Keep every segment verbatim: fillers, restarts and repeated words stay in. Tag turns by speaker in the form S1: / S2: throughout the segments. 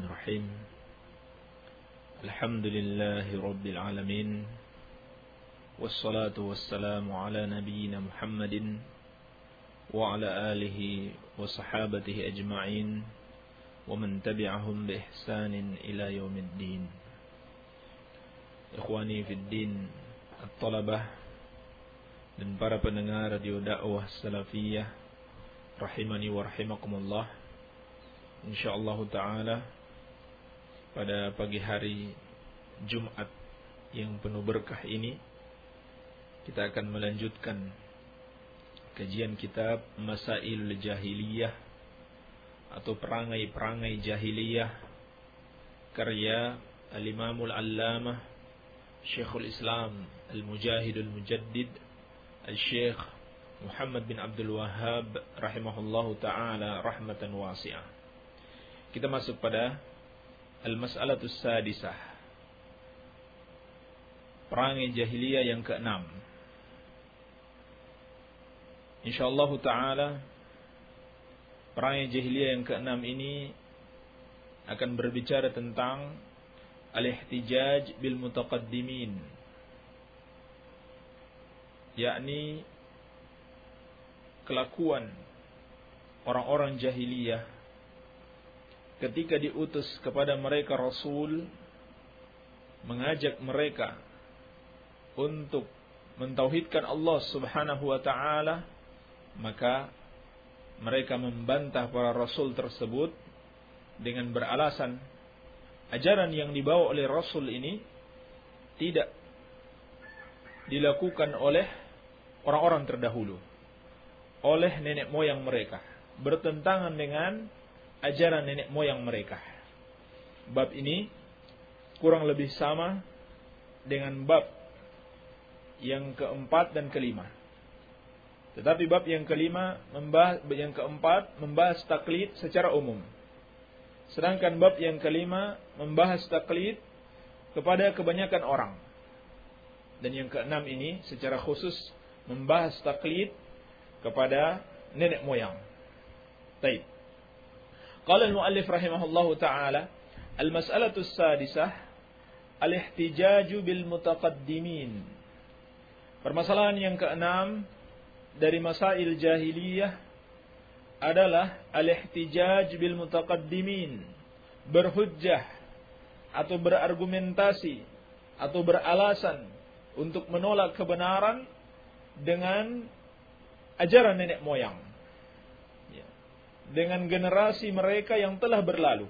S1: Bismillahirrahmanirrahim. Alhamdulillahi Rabbil Alamin. Wassalatu wassalamu ala nabiyyina Muhammadin wa ala alihi wa sahabatihi ajma'in wa man tabi'ahum bi ihsanin ila yaumiddin. Ikhwani fid din, at-talabah dan para pendengar radio dakwah salafiyah rahimani wa rahimakumullah. Insyaallah ta'ala pada pagi hari Jumat yang penuh berkah ini kita akan melanjutkan kajian kitab Masailul Jahiliyah atau perangai-perangai jahiliyah karya Al-Imamul Allamah Syekhul Islam Al-Mujahidul Mujaddid Al-Syekh Muhammad bin Abdul Wahhab rahimahullahu ta'ala rahmatan wasi'ah. Kita masuk pada Al-Mas'alatus Sadisah, perangai jahiliyah yang keenam. InsyaAllah ta'ala perangai jahiliyah yang keenam ini akan berbicara tentang al-ihtijaj bil mutaqaddimin, yakni kelakuan orang-orang jahiliyah ketika diutus kepada mereka Rasul, mengajak mereka untuk mentauhidkan Allah subhanahu wa ta'ala, maka mereka membantah para Rasul tersebut dengan beralasan ajaran yang dibawa oleh Rasul ini tidak dilakukan oleh orang-orang terdahulu, oleh nenek moyang mereka, bertentangan dengan ajaran nenek moyang mereka. Bab ini kurang lebih sama dengan bab yang keempat dan kelima. Tetapi bab yang kelima membahas, yang keempat membahas taklid secara umum. Sedangkan bab yang kelima membahas taklid kepada kebanyakan orang. Dan yang keenam ini secara khusus membahas taklid kepada nenek moyang. Baik. Qala al-muallif rahimahullahu ta'ala, al-mas'alatu as-sadisah al-ihtijaju bil mutaqaddimin. Permasalahan yang keenam dari masail jahiliyah adalah al-ihtijaj bil mutaqaddimin, berhujjah atau berargumentasi atau beralasan untuk menolak kebenaran dengan ajaran nenek moyang, dengan generasi mereka yang telah berlalu.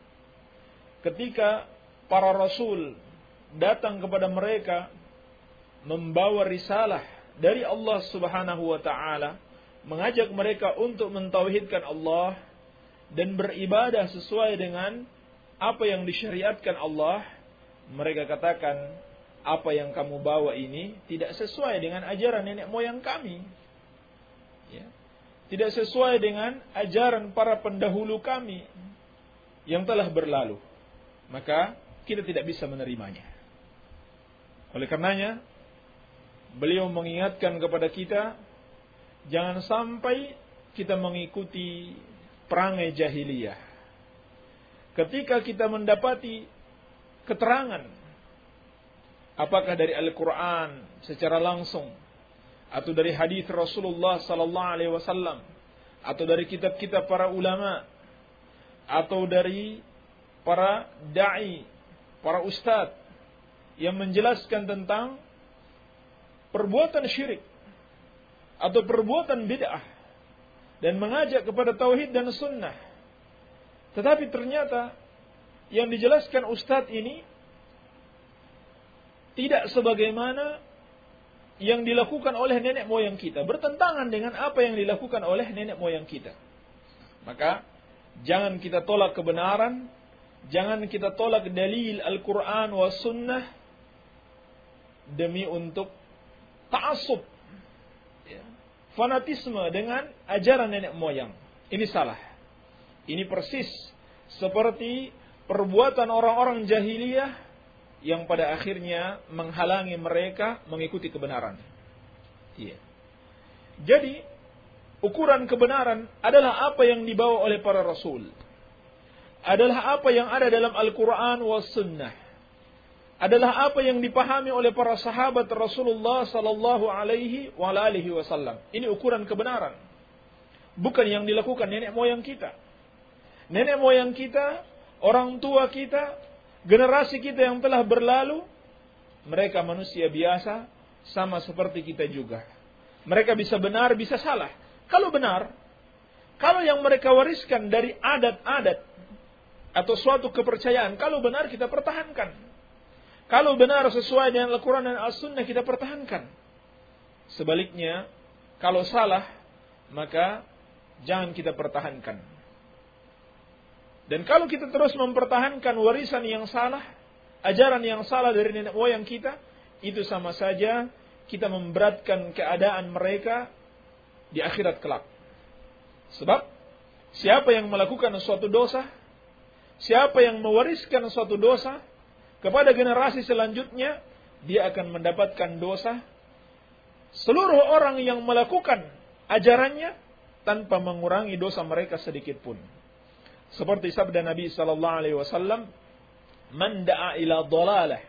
S1: Ketika para rasul datang kepada mereka membawa risalah dari Allah Subhanahu wa taala, mengajak mereka untuk mentauhidkan Allah dan beribadah sesuai dengan apa yang disyariatkan Allah, mereka katakan, apa yang kamu bawa ini tidak sesuai dengan ajaran nenek moyang kami, ya, tidak sesuai dengan ajaran para pendahulu kami yang telah berlalu, maka kita tidak bisa menerimanya. Oleh karenanya, beliau mengingatkan kepada kita, jangan sampai kita mengikuti perangai jahiliyah. Ketika kita mendapati keterangan, apakah dari Al-Quran secara langsung, atau dari hadis Rasulullah sallallahu alaihi wasallam, atau dari kitab-kitab para ulama, atau dari para dai, para ustadz yang menjelaskan tentang perbuatan syirik atau perbuatan bid'ah dan mengajak kepada tauhid dan sunnah, tetapi ternyata yang dijelaskan ustadz ini tidak sebagaimana yang dilakukan oleh nenek moyang kita, bertentangan dengan apa yang dilakukan oleh nenek moyang kita, maka jangan kita tolak kebenaran, jangan kita tolak dalil Al-Quran wa sunnah demi untuk ta'assub, ya, fanatisme dengan ajaran nenek moyang. Ini salah. Ini persis seperti perbuatan orang-orang jahiliyah yang pada akhirnya menghalangi mereka mengikuti kebenaran. Iya. Jadi, ukuran kebenaran adalah apa yang dibawa oleh para rasul. adalah apa yang ada dalam Al-Quran was Sunnah. Adalah apa yang dipahami oleh para sahabat Rasulullah sallallahu alaihi wa alihi wasallam. Ini ukuran kebenaran. Bukan yang dilakukan nenek moyang kita. Nenek moyang kita, orang tua kita, generasi kita yang telah berlalu, mereka manusia biasa, sama seperti kita juga. Mereka bisa benar, bisa salah. Kalau benar, kalau yang mereka wariskan dari adat-adat atau suatu kepercayaan, kalau benar kita pertahankan. Kalau benar sesuai dengan Al-Quran dan As-Sunnah kita pertahankan. Sebaliknya, kalau salah, maka jangan kita pertahankan. Dan kalau kita terus mempertahankan warisan yang salah, ajaran yang salah dari nenek moyang kita, itu sama saja kita memberatkan keadaan mereka di akhirat kelak. Sebab, siapa yang melakukan suatu dosa, siapa yang mewariskan suatu dosa, kepada generasi selanjutnya, dia akan mendapatkan dosa. Seluruh orang yang melakukan ajarannya tanpa mengurangi dosa mereka sedikit pun. Seperti sabda Nabi sallallahu alaihi wasallam, "Man da'a ila dhalalah,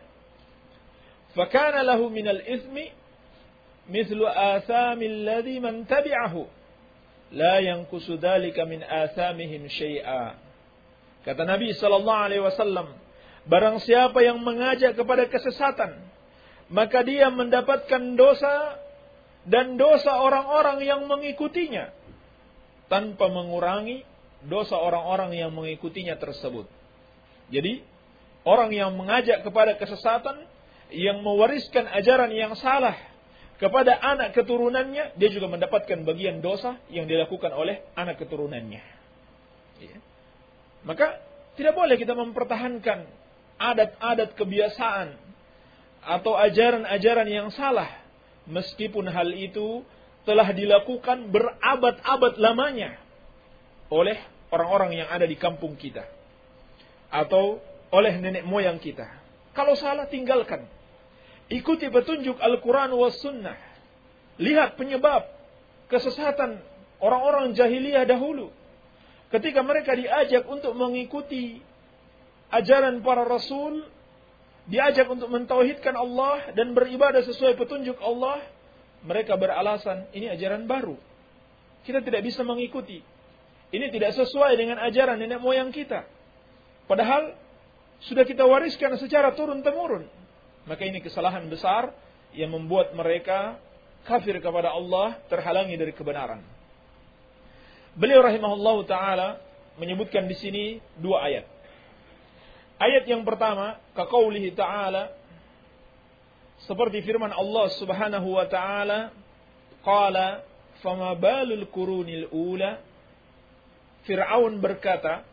S1: fa kana lahu min al-ithmi mithlu athami alladhi man tabi'ahu, la yanqusu dhalika min athamihim syai'a." Kata Nabi sallallahu alaihi wasallam, barang siapa yang mengajak kepada kesesatan, maka dia mendapatkan dosa dan dosa orang-orang yang mengikutinya, tanpa mengurangi dosa orang-orang yang mengikutinya tersebut. Jadi, orang yang mengajak kepada kesesatan, yang mewariskan ajaran yang salah kepada anak keturunannya, dia juga mendapatkan bagian dosa yang dilakukan oleh anak keturunannya. Ya. Maka, tidak boleh kita mempertahankan adat-adat kebiasaan atau ajaran-ajaran yang salah, meskipun hal itu telah dilakukan berabad-abad lamanya oleh orang-orang yang ada di kampung kita atau oleh nenek moyang kita. Kalau salah, tinggalkan. Ikuti petunjuk Al-Quran was Sunnah. Lihat penyebab kesesatan orang-orang jahiliyah dahulu, ketika mereka diajak untuk mengikuti ajaran para rasul, diajak untuk mentauhidkan Allah dan beribadah sesuai petunjuk Allah, mereka beralasan, ini ajaran baru, kita tidak bisa mengikuti. Ini tidak sesuai dengan ajaran nenek moyang kita. Padahal sudah kita wariskan secara turun-temurun. Maka ini kesalahan besar yang membuat mereka kafir kepada Allah, terhalangi dari kebenaran. Beliau rahimahullahu ta'ala menyebutkan di sini dua ayat. Ayat yang pertama, kaqaulihi ta'ala, seperti firman Allah subhanahu wa ta'ala, qala fama balul qurunil ula. Fir'aun berkata,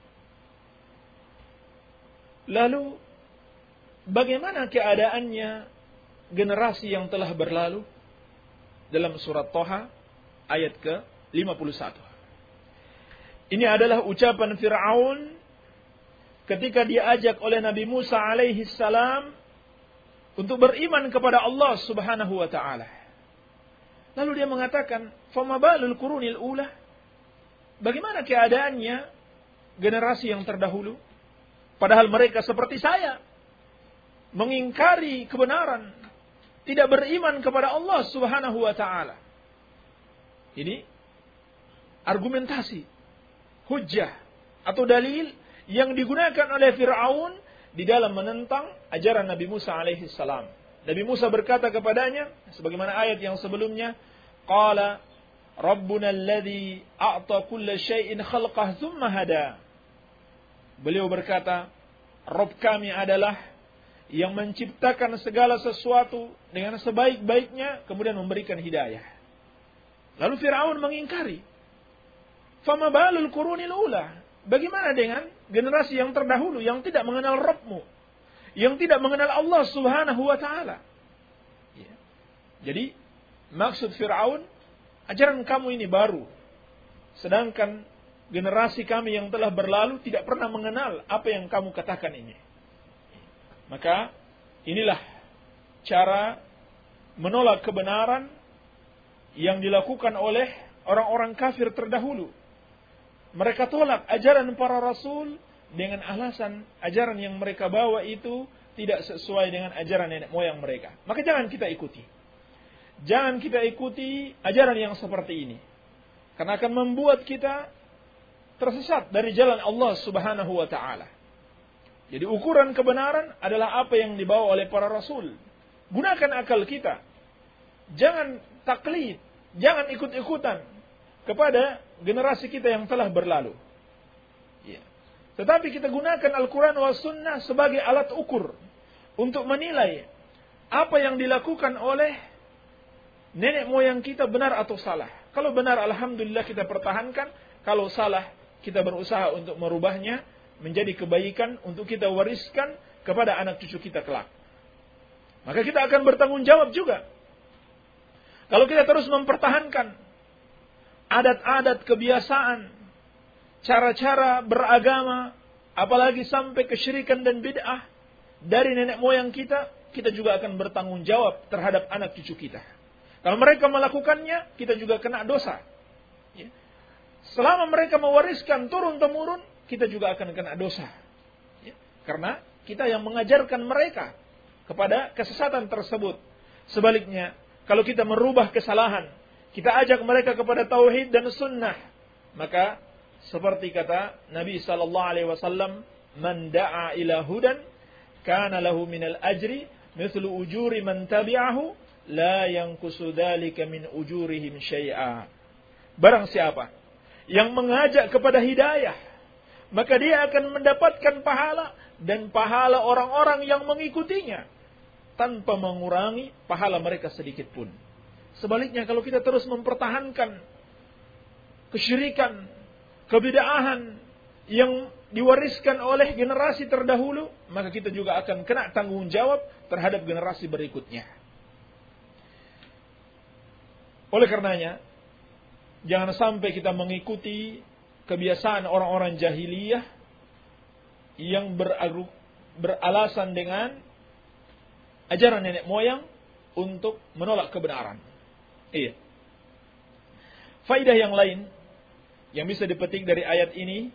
S1: lalu bagaimana keadaannya generasi yang telah berlalu? Dalam surat Toha ayat ke lima puluh satu. Ini adalah ucapan Fir'aun ketika diajak oleh Nabi Musa alaihi salam untuk beriman kepada Allah subhanahu wa ta'ala. Lalu dia mengatakan, fama balul qurunil ula. Bagaimana keadaannya generasi yang terdahulu? Padahal mereka seperti saya, mengingkari kebenaran, tidak beriman kepada Allah subhanahu wa ta'ala. Ini argumentasi, hujjah atau dalil yang digunakan oleh Fir'aun di dalam menentang ajaran Nabi Musa alaihi salam. Nabi Musa berkata kepadanya, sebagaimana ayat yang sebelumnya, qala rabbuna alladhi a'ta kulla syai'in khalqah thumma hada. Beliau berkata, Rabb kami adalah yang menciptakan segala sesuatu dengan sebaik-baiknya, kemudian memberikan hidayah. Lalu Fir'aun mengingkari, fama balul qurunil ula. Bagaimana dengan generasi yang terdahulu yang tidak mengenal Rabbmu, yang tidak mengenal Allah subhanahu wa ta'ala? Ya. Jadi, maksud Fir'aun, ajaran kamu ini baru, sedangkan generasi kami yang telah berlalu tidak pernah mengenal apa yang kamu katakan ini. Maka inilah cara menolak kebenaran yang dilakukan oleh orang-orang kafir terdahulu. Mereka tolak ajaran para rasul, dengan alasan ajaran yang mereka bawa itu tidak sesuai dengan ajaran nenek moyang mereka. Maka jangan kita ikuti. Jangan kita ikuti ajaran yang seperti ini. Karena akan membuat kita tersesat dari jalan Allah Subhanahu wa taala. Jadi ukuran kebenaran adalah apa yang dibawa oleh para rasul. Gunakan akal kita. Jangan taklid, jangan ikut-ikutan kepada generasi kita yang telah berlalu. Ya. Tetapi kita gunakan Al-Quran wa Sunnah sebagai alat ukur untuk menilai apa yang dilakukan oleh nenek moyang kita benar atau salah. Kalau benar, alhamdulillah kita pertahankan. Kalau salah, kita berusaha untuk merubahnya menjadi kebaikan untuk kita wariskan kepada anak cucu kita kelak. Maka kita akan bertanggung jawab juga. Kalau kita terus mempertahankan adat-adat, kebiasaan, cara-cara beragama, apalagi sampai kesyirikan dan bid'ah dari nenek moyang kita, kita juga akan bertanggung jawab terhadap anak cucu kita. Kalau mereka melakukannya, kita juga kena dosa. Ya. Selama mereka mewariskan turun-temurun, kita juga akan kena dosa. Ya. Karena kita yang mengajarkan mereka kepada kesesatan tersebut. Sebaliknya, kalau kita merubah kesalahan, kita ajak mereka kepada tauhid dan sunnah, maka seperti kata Nabi sallallahu alaihi wasallam, "Man da'a ila hudan, kana lahu minal ajri mithlu ujuri man tabi'ahu, la yanqusu dzalika min ujurihim syai'a." Barang siapa yang mengajak kepada hidayah, maka dia akan mendapatkan pahala dan pahala orang-orang yang mengikutinya tanpa mengurangi pahala mereka sedikit pun. Sebaliknya, kalau kita terus mempertahankan kesyirikan, kebid'ahan yang diwariskan oleh generasi terdahulu, maka kita juga akan kena tanggung jawab terhadap generasi berikutnya. Oleh karenanya, jangan sampai kita mengikuti kebiasaan orang-orang jahiliyah yang beraru, beralasan dengan ajaran nenek moyang untuk menolak kebenaran. Iya. Faidah yang lain yang bisa dipetik dari ayat ini,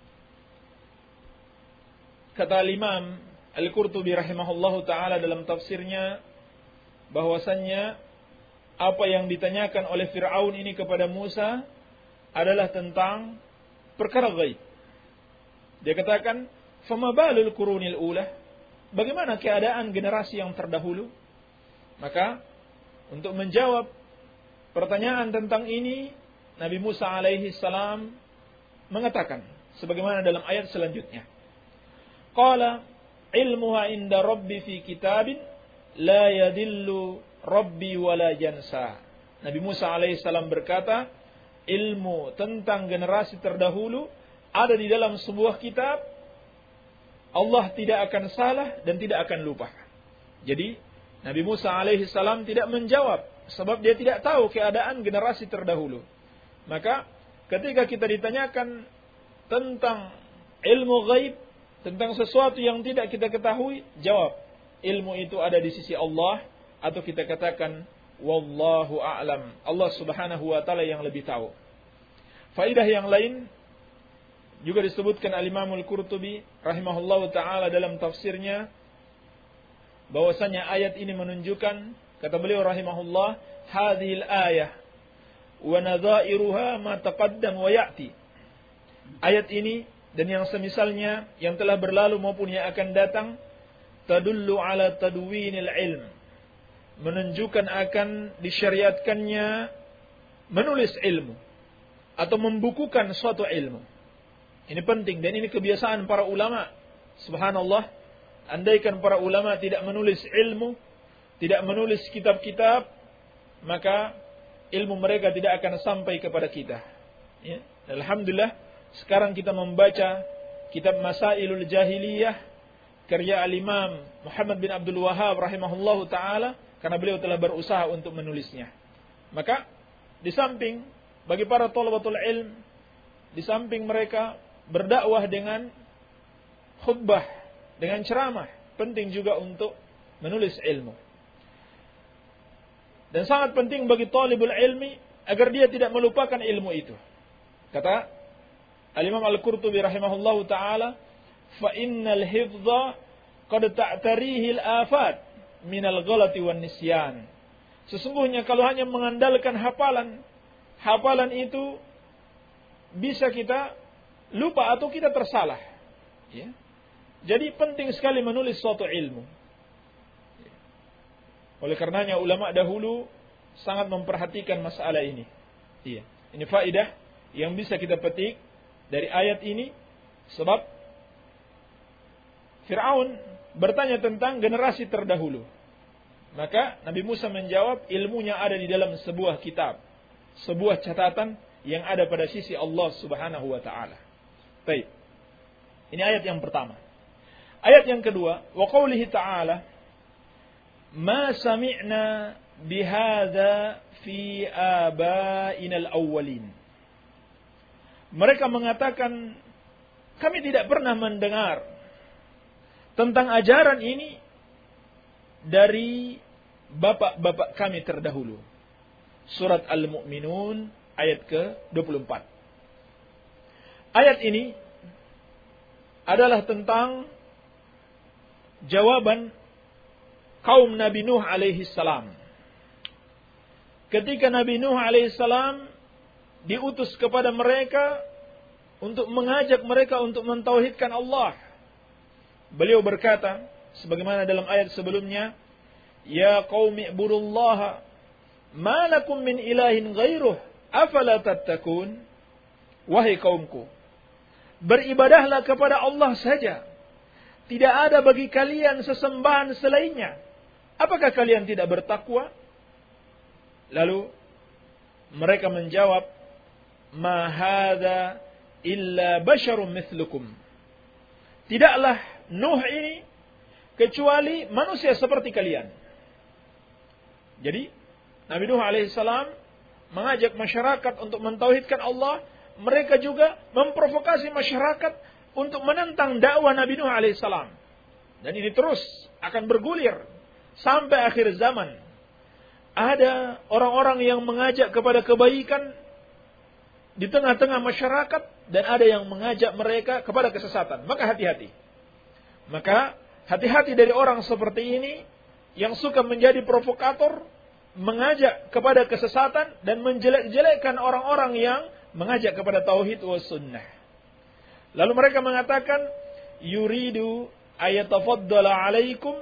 S1: kata Imam Al-Qurtubi rahimahullahu taala dalam tafsirnya, bahwasannya apa yang ditanyakan oleh Fir'aun ini kepada Musa adalah tentang perkara gaib. Dia katakan, "Fama balul qurunil ula?" Bagaimana keadaan generasi yang terdahulu? Maka untuk menjawab pertanyaan tentang ini, Nabi Musa alaihi salam mengatakan sebagaimana dalam ayat selanjutnya. Qala ilmuha inda rabbi fi kitabin la yadillu rabbi wa la yansa. Nabi Musa alaihi salam berkata, ilmu tentang generasi terdahulu ada di dalam sebuah kitab. Allah tidak akan salah dan tidak akan lupa. Jadi Nabi Musa alaihi salam tidak menjawab sebab dia tidak tahu keadaan generasi terdahulu. Maka ketika kita ditanyakan tentang ilmu gaib, tentang sesuatu yang tidak kita ketahui, jawab, ilmu itu ada di sisi Allah, atau kita katakan wallahu a'lam, Allah Subhanahu wa taala yang lebih tahu. Faidah yang lain juga disebutkan Al-Imam Al-Qurtubi rahimahullahu taala dalam tafsirnya, bahwasanya ayat ini menunjukkan, kata beliau rahimahullah, hadhil ayah wa nadha'iruha ma taqaddam wa ya'ti. Ayat ini dan yang semisalnya yang telah berlalu maupun yang akan datang, tadullu ala tadwinil ilm, menunjukkan akan disyariatkannya menulis ilmu atau membukukan suatu ilmu. Ini penting dan ini kebiasaan para ulama. Subhanallah, andaikan para ulama tidak menulis ilmu, tidak menulis kitab-kitab, maka ilmu mereka tidak akan sampai kepada kita. Ya. Alhamdulillah, sekarang kita membaca kitab Masailul Jahiliyah karya Al-Imam Muhammad bin Abdul Wahhab rahimahullahu taala, karena beliau telah berusaha untuk menulisnya. Maka di samping bagi para thalabatul ilm, di samping mereka berdakwah dengan khutbah, dengan ceramah, penting juga untuk menulis ilmu. Dan sangat penting bagi talibul ilmi agar dia tidak melupakan ilmu itu. Kata Al-Imam Al-Qurtubi rahimahullahu taala, fa innal hifdha qad ta'tarihi al-afat minal ghalati wan nisyan. Sesungguhnya kalau hanya mengandalkan hafalan, hafalan itu bisa kita lupa atau kita tersalah. Ya. Jadi penting sekali menulis suatu ilmu. Oleh karenanya ulama dahulu sangat memperhatikan masalah ini. Iya. Ini faedah yang bisa kita petik dari ayat ini. Sebab Fir'aun bertanya tentang generasi terdahulu. Maka Nabi Musa menjawab, ilmunya ada di dalam sebuah kitab, sebuah catatan yang ada pada sisi Allah Subhanahu wa taala. Baik. Ini ayat yang pertama. Ayat yang kedua, wa qoulihi ta'ala, ma sami'na bihadza fi abainal awwalin. Mereka mengatakan, kami tidak pernah mendengar tentang ajaran ini dari bapak-bapak kami terdahulu. Surat Al-Mu'minun ayat ke dua puluh empat. Ayat ini adalah tentang jawaban kaum Nabi Nuh alaihi salam. Ketika Nabi Nuh alaihi salam diutus kepada mereka untuk mengajak mereka untuk mentauhidkan Allah. Beliau berkata, sebagaimana dalam ayat sebelumnya, ya qaumi ibudullaha ma lakum min ilahin ghairuh afala tattakun. Wahai kaumku, beribadahlah kepada Allah saja, tidak ada bagi kalian sesembahan selainnya, apakah kalian tidak bertakwa? Lalu mereka menjawab, ma hadza illa basyarum mithlukum. Tidaklah Nuh ini kecuali manusia seperti kalian. Jadi Nabi Nuh alaihissalam mengajak masyarakat untuk mentauhidkan Allah. Mereka juga memprovokasi masyarakat untuk menentang dakwah Nabi Nuh alaihissalam. Dan ini terus akan bergulir sampai akhir zaman. Ada orang-orang yang mengajak kepada kebaikan di tengah-tengah masyarakat, dan ada yang mengajak mereka kepada kesesatan. Maka hati-hati. Maka hati-hati dari orang seperti ini yang suka menjadi provokator, mengajak kepada kesesatan dan menjelek-jelekkan orang-orang yang mengajak kepada tauhid wa sunnah. Lalu mereka mengatakan, yuridu ayatafaddala alaikum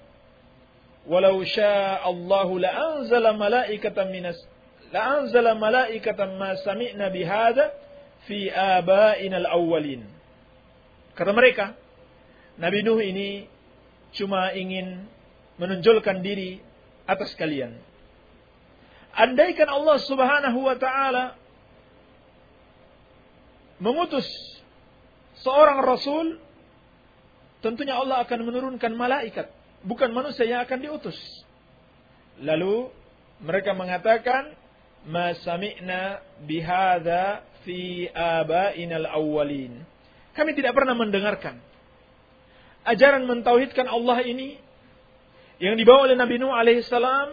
S1: walau syaa Allahu la'anzala malaikatan minas la'anzala malaikatan ma sami'na bihadza fi abainal awwalin. Kata mereka, Nabi Nuh ini cuma ingin menonjolkan diri atas kalian. Andaikan Allah Subhanahu wa taala mengutus seorang rasul, tentunya Allah akan menurunkan malaikat, bukan manusia yang akan diutus. Lalu mereka mengatakan, ma sami'na bihadza fi abainal awwalin. Kami tidak pernah mendengarkan ajaran mentauhidkan Allah ini yang dibawa oleh Nabi Nuh alaihissalam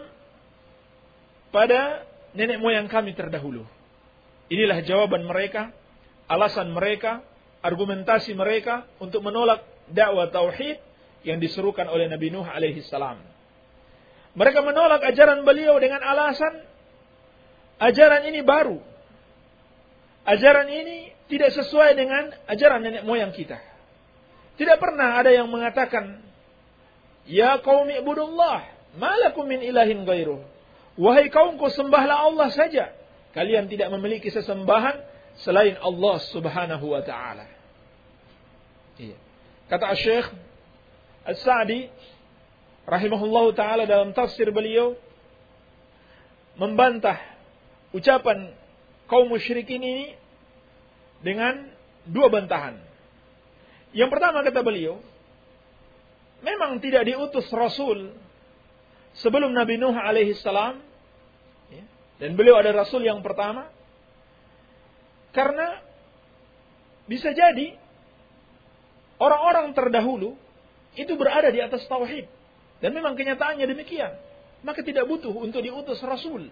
S1: pada nenek moyang kami terdahulu. Inilah jawaban mereka, alasan mereka, argumentasi mereka untuk menolak dakwah tauhid yang diserukan oleh Nabi Nuh alaihissalam. Mereka menolak ajaran beliau dengan alasan ajaran ini baru. Ajaran ini tidak sesuai dengan ajaran nenek moyang kita. Tidak pernah ada yang mengatakan, ya qaumi ibudullah, ma lakum min ilahin ghairuh. Wahai kaumku, sembahlah Allah saja. Kalian tidak memiliki sesembahan selain Allah Subhanahu wa taala. Iya. Kata Syekh As-Sa'di rahimahullahu taala dalam tafsir beliau membantah ucapan kaum musyrikin ini dengan dua bantahan. Yang pertama kata beliau, memang tidak diutus Rasul sebelum Nabi Nuh alaihi salam, ya, dan beliau ada Rasul yang pertama, karena bisa jadi orang-orang terdahulu itu berada di atas tauhid, dan memang kenyataannya demikian, maka tidak butuh untuk diutus Rasul.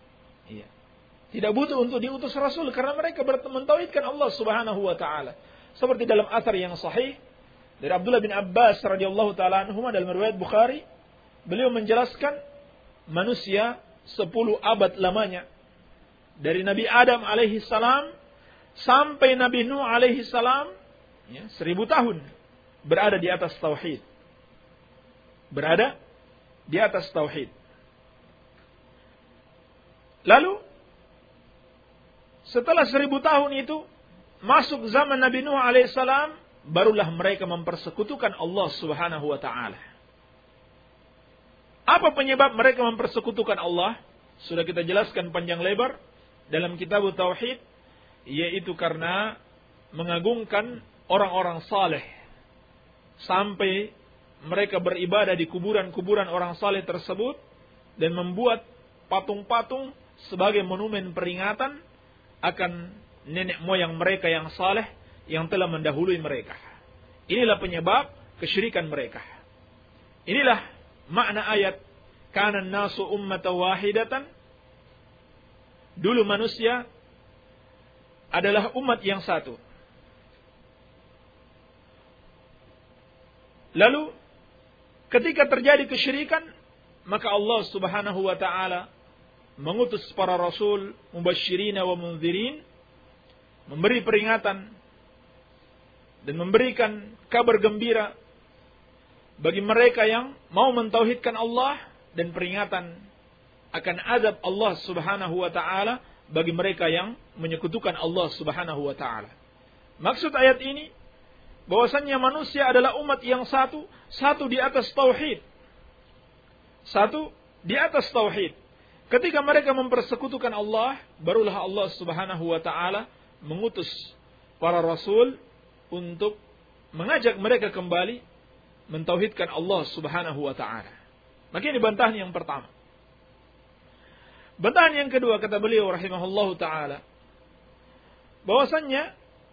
S1: Iya. Tidak butuh untuk diutus Rasul karena mereka mentauhidkan Allah Subhanahu wa taala. Seperti dalam athar yang sahih dari Abdullah bin Abbas radhiyallahu taala anhuma dalam riwayat Bukhari, beliau menjelaskan manusia sepuluh abad lamanya dari Nabi Adam alaihi salam sampai Nabi Nuh alaihi salam, ya, seribu tahun berada di atas tauhid. Berada di atas tauhid. Lalu setelah seribu tahun itu masuk zaman Nabi Nuh alaihissalam, barulah mereka mempersekutukan Allah subhanahu wa ta'ala. Apa penyebab mereka mempersekutukan Allah? Sudah kita jelaskan panjang lebar dalam kitab Tauhid, yaitu karena mengagungkan orang-orang saleh. Sampai mereka beribadah di kuburan-kuburan orang saleh tersebut dan membuat patung-patung sebagai monumen peringatan akan nenek moyang mereka yang saleh yang telah mendahului mereka. Inilah penyebab kesyirikan mereka. Inilah makna ayat kana nasu ummatan wahidatan. Dulu manusia adalah umat yang satu. Lalu ketika terjadi kesyirikan, maka Allah subhanahu wa ta'ala mengutus para rasul mubasyirina wa munzirin, memberi peringatan dan memberikan kabar gembira bagi mereka yang mau mentauhidkan Allah, dan peringatan akan azab Allah subhanahu wa ta'ala bagi mereka yang menyekutukan Allah subhanahu wa ta'ala. Maksud ayat ini bahwasannya manusia adalah umat yang satu, satu di atas tauhid. Satu di atas tauhid. Ketika mereka mempersekutukan Allah, barulah Allah subhanahu wa ta'ala mengutus para rasul untuk mengajak mereka kembali mentauhidkan Allah subhanahu wa ta'ala. Maka ini bantahan yang pertama. Bantahan yang kedua, kata beliau rahimahullahu ta'ala, bahwasannya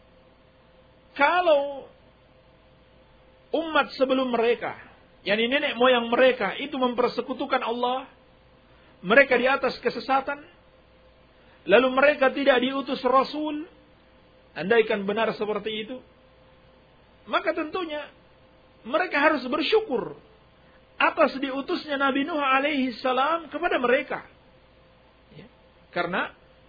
S1: kalau umat sebelum mereka, yakni nenek moyang mereka itu mempersekutukan Allah, mereka di atas kesesatan, lalu mereka tidak diutus Rasul, andaikan benar seperti itu, maka tentunya mereka harus bersyukur atas diutusnya Nabi Nuh alaihi salam kepada mereka. Ya, karena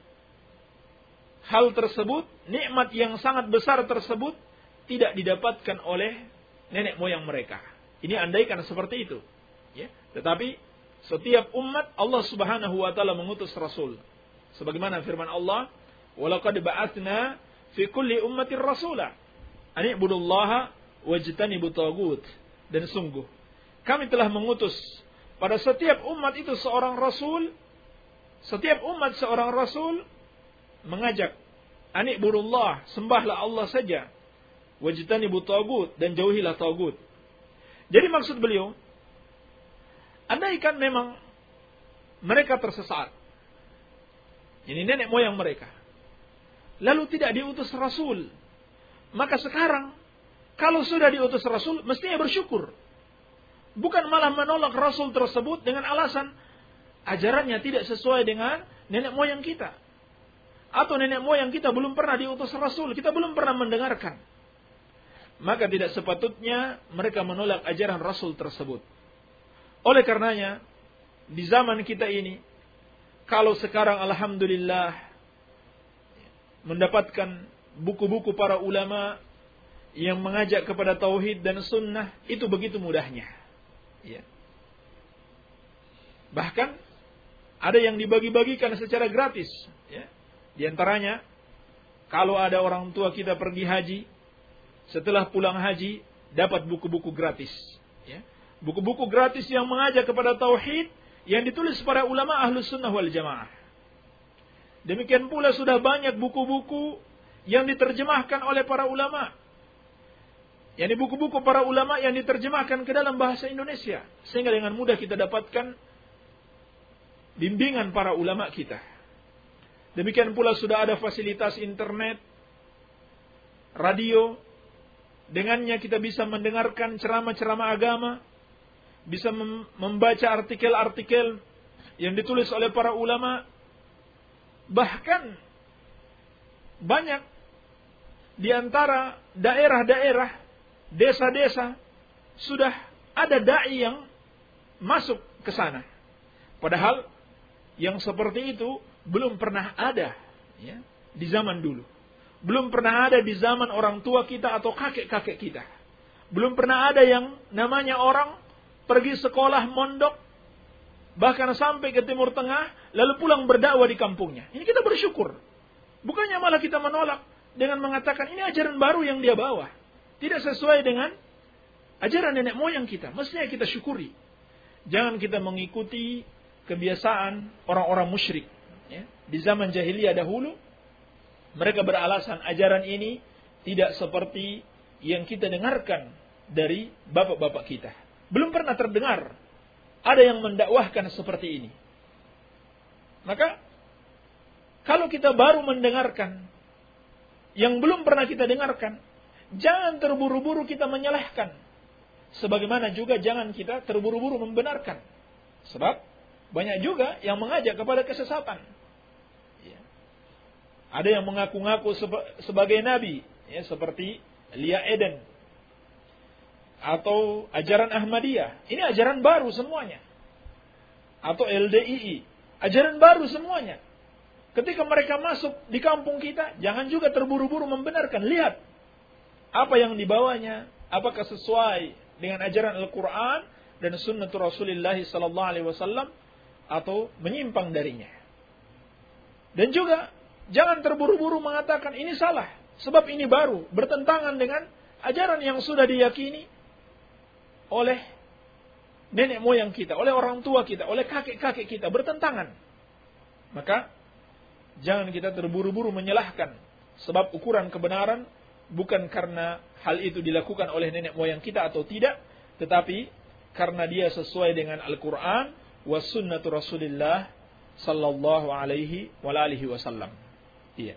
S1: hal tersebut, nikmat yang sangat besar tersebut tidak didapatkan oleh nenek moyang mereka. Ini andaikan seperti itu. Ya, tetapi setiap umat Allah subhanahu wa ta'ala mengutus Rasul. Sebagaimana firman Allah, وَلَقَدْ بَعَثْنَا فِي كُلِّ أُمَّةٍ رَسُولًا أَنِ اعْبُدُوا اللَّهَ وَاجْتَنِبُوا الطَّاغُوتَ. Dan sungguh, kami telah mengutus pada setiap umat itu seorang Rasul. Setiap umat seorang Rasul mengajak, أَنِ اعْبُدُوا اللَّهَ, sembahlah Allah saja, وَاجْتَنِبُوا الطَّاغُوتَ, dan jauhilah tagut. Jadi maksud beliau, andaikan memang mereka tersesat, ini nenek moyang mereka, lalu tidak diutus Rasul, maka sekarang kalau sudah diutus Rasul, mestinya bersyukur. Bukan malah menolak Rasul tersebut dengan alasan ajarannya tidak sesuai dengan nenek moyang kita, atau nenek moyang kita belum pernah diutus Rasul, kita belum pernah mendengarkan. Maka tidak sepatutnya mereka menolak ajaran Rasul tersebut. Oleh karenanya, di zaman kita ini, kalau sekarang alhamdulillah mendapatkan buku-buku para ulama yang mengajak kepada tauhid dan sunnah, itu begitu mudahnya. Ya. Bahkan ada yang dibagi-bagikan secara gratis. Ya. Di antaranya, kalau ada orang tua kita pergi haji, setelah pulang haji dapat buku-buku gratis. Ya. Buku-buku gratis yang mengajak kepada tauhid yang ditulis para ulama ahlus sunnah wal jamaah. Demikian pula sudah banyak buku-buku yang diterjemahkan oleh para ulama. Yani buku-buku para ulama yang diterjemahkan ke dalam bahasa Indonesia. Sehingga dengan mudah kita dapatkan bimbingan para ulama kita. Demikian pula sudah ada fasilitas internet, radio. Dengannya kita bisa mendengarkan ceramah-ceramah agama. Bisa membaca artikel-artikel yang ditulis oleh para ulama. Bahkan banyak di antara daerah-daerah, desa-desa, sudah ada dai yang masuk ke sana. Padahal yang seperti itu belum pernah ada ya, di zaman dulu. Belum pernah ada di zaman orang tua kita atau kakek-kakek kita. Belum pernah ada yang namanya orang pergi sekolah mondok, bahkan sampai ke Timur Tengah, lalu pulang berdakwah di kampungnya. Ini kita bersyukur. Bukannya malah kita menolak dengan mengatakan ini ajaran baru yang dia bawa. Tidak sesuai dengan ajaran nenek moyang kita. Mestinya kita syukuri. Jangan kita mengikuti kebiasaan orang-orang musyrik. Ya. Di zaman jahiliyah dahulu, mereka beralasan ajaran ini tidak seperti yang kita dengarkan dari bapak-bapak kita. Belum pernah terdengar ada yang mendakwahkan seperti ini. Maka, kalau kita baru mendengarkan yang belum pernah kita dengarkan, jangan terburu-buru kita menyalahkan. Sebagaimana juga jangan kita terburu-buru membenarkan. Sebab banyak juga yang mengajak kepada kesesatan. Ya. Ada yang mengaku-ngaku seba- sebagai nabi, ya, seperti Lia Eden atau ajaran Ahmadiyah. Ini ajaran baru semuanya. Atau L D I I, ajaran baru semuanya. Ketika mereka masuk di kampung kita, jangan juga terburu-buru membenarkan. Lihat apa yang dibawanya, apakah sesuai dengan ajaran Al-Quran dan Sunnah Rasulullah Sallallahu Alaihi Wasallam atau menyimpang darinya. Dan juga jangan terburu-buru mengatakan ini salah, sebab ini baru, bertentangan dengan ajaran yang sudah diyakini oleh nenek moyang kita, oleh orang tua kita, oleh kakek-kakek kita, bertentangan. Maka jangan kita terburu-buru menyalahkan, sebab ukuran kebenaran bukan karena hal itu dilakukan oleh nenek moyang kita atau tidak, tetapi karena dia sesuai dengan Al-Quran wa sunnatu Rasulullah sallallahu alaihi wa alihi wasallam. Iya.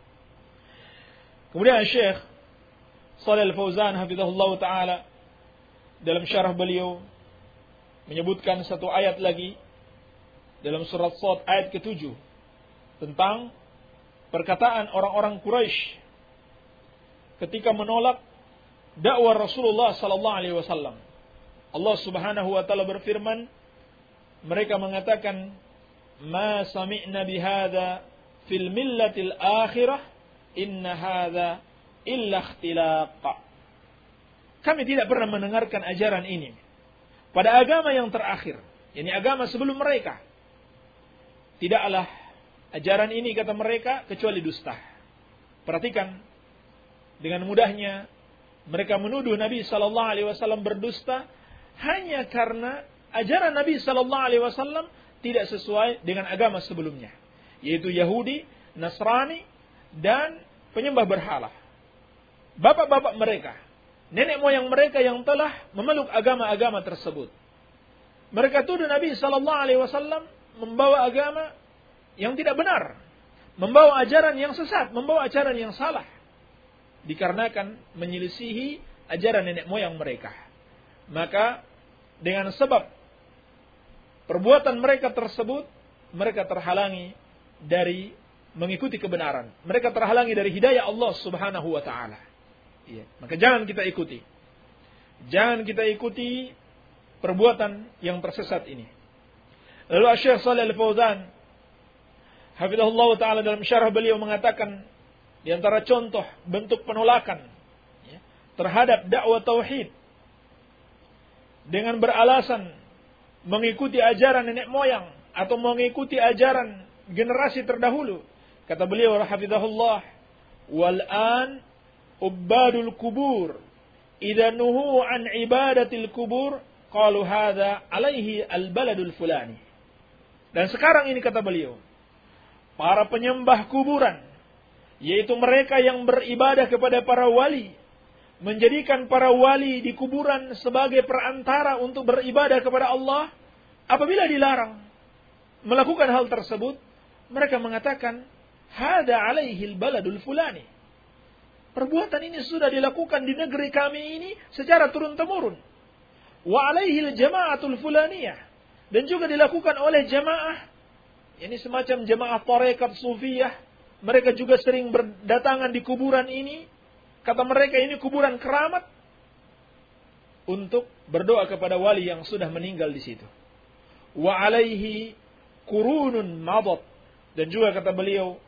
S1: Kemudian Syekh Shalih Al-Fauzan hafizahullah taala dalam syarah beliau menyebutkan satu ayat lagi dalam surat Shad ayat ketujuh tentang perkataan orang-orang Quraisy ketika menolak dakwah Rasulullah sallallahu alaihi wasallam. Allah Subhanahu wa taala berfirman, mereka mengatakan, "Ma sami'na bihadza fil millatil akhirah, inna hadza illa ikhtilaq." Kami tidak pernah mendengarkan ajaran ini pada agama yang terakhir, yakni agama sebelum mereka. Tidaklah ajaran ini, kata mereka, kecuali dusta. Perhatikan, dengan mudahnya mereka menuduh Nabi sallallahu alaihi wasallam berdusta hanya karena ajaran Nabi sallallahu alaihi wasallam tidak sesuai dengan agama sebelumnya, yaitu Yahudi, Nasrani, dan penyembah berhala. Bapak-bapak mereka, nenek moyang mereka yang telah memeluk agama-agama tersebut, mereka tuduh Nabi sallallahu alaihi wasallam membawa agama yang tidak benar, membawa ajaran yang sesat, membawa ajaran yang salah, dikarenakan menyelisihi ajaran nenek moyang mereka. Maka dengan sebab perbuatan mereka tersebut, mereka terhalangi dari mengikuti kebenaran. Mereka terhalangi dari hidayah Allah Subhanahu wa taala. Iya. Maka jangan kita ikuti. Jangan kita ikuti perbuatan yang tersesat ini. Lalu Syekh Shalih Al-Fauzan hafizahullah taala dalam syarah beliau mengatakan, di antara contoh bentuk penolakan ya, terhadap dakwah tauhid dengan beralasan mengikuti ajaran nenek moyang atau mengikuti ajaran generasi terdahulu, kata beliau hafizahullah, wal an ubadul kubur idza nuhu an ibadatil kubur qalu hadza alaihi al baladul fulani. Dan sekarang ini, kata beliau, para penyembah kuburan, yaitu mereka yang beribadah kepada para wali, menjadikan para wali di kuburan sebagai perantara untuk beribadah kepada Allah, apabila dilarang melakukan hal tersebut, mereka mengatakan hada alaihi baladul fulani. Perbuatan ini sudah dilakukan di negeri kami ini secara turun-temurun. Wa alaihi jamaatul fulaniyah, dan juga dilakukan oleh jamaah, ini semacam jamaah tarekat sufiyah. Mereka juga sering berdatangan di kuburan ini Kata mereka ini kuburan keramat untuk berdoa kepada wali yang sudah meninggal di situ. Wa alaihi qurunun madat, dan juga kata beliau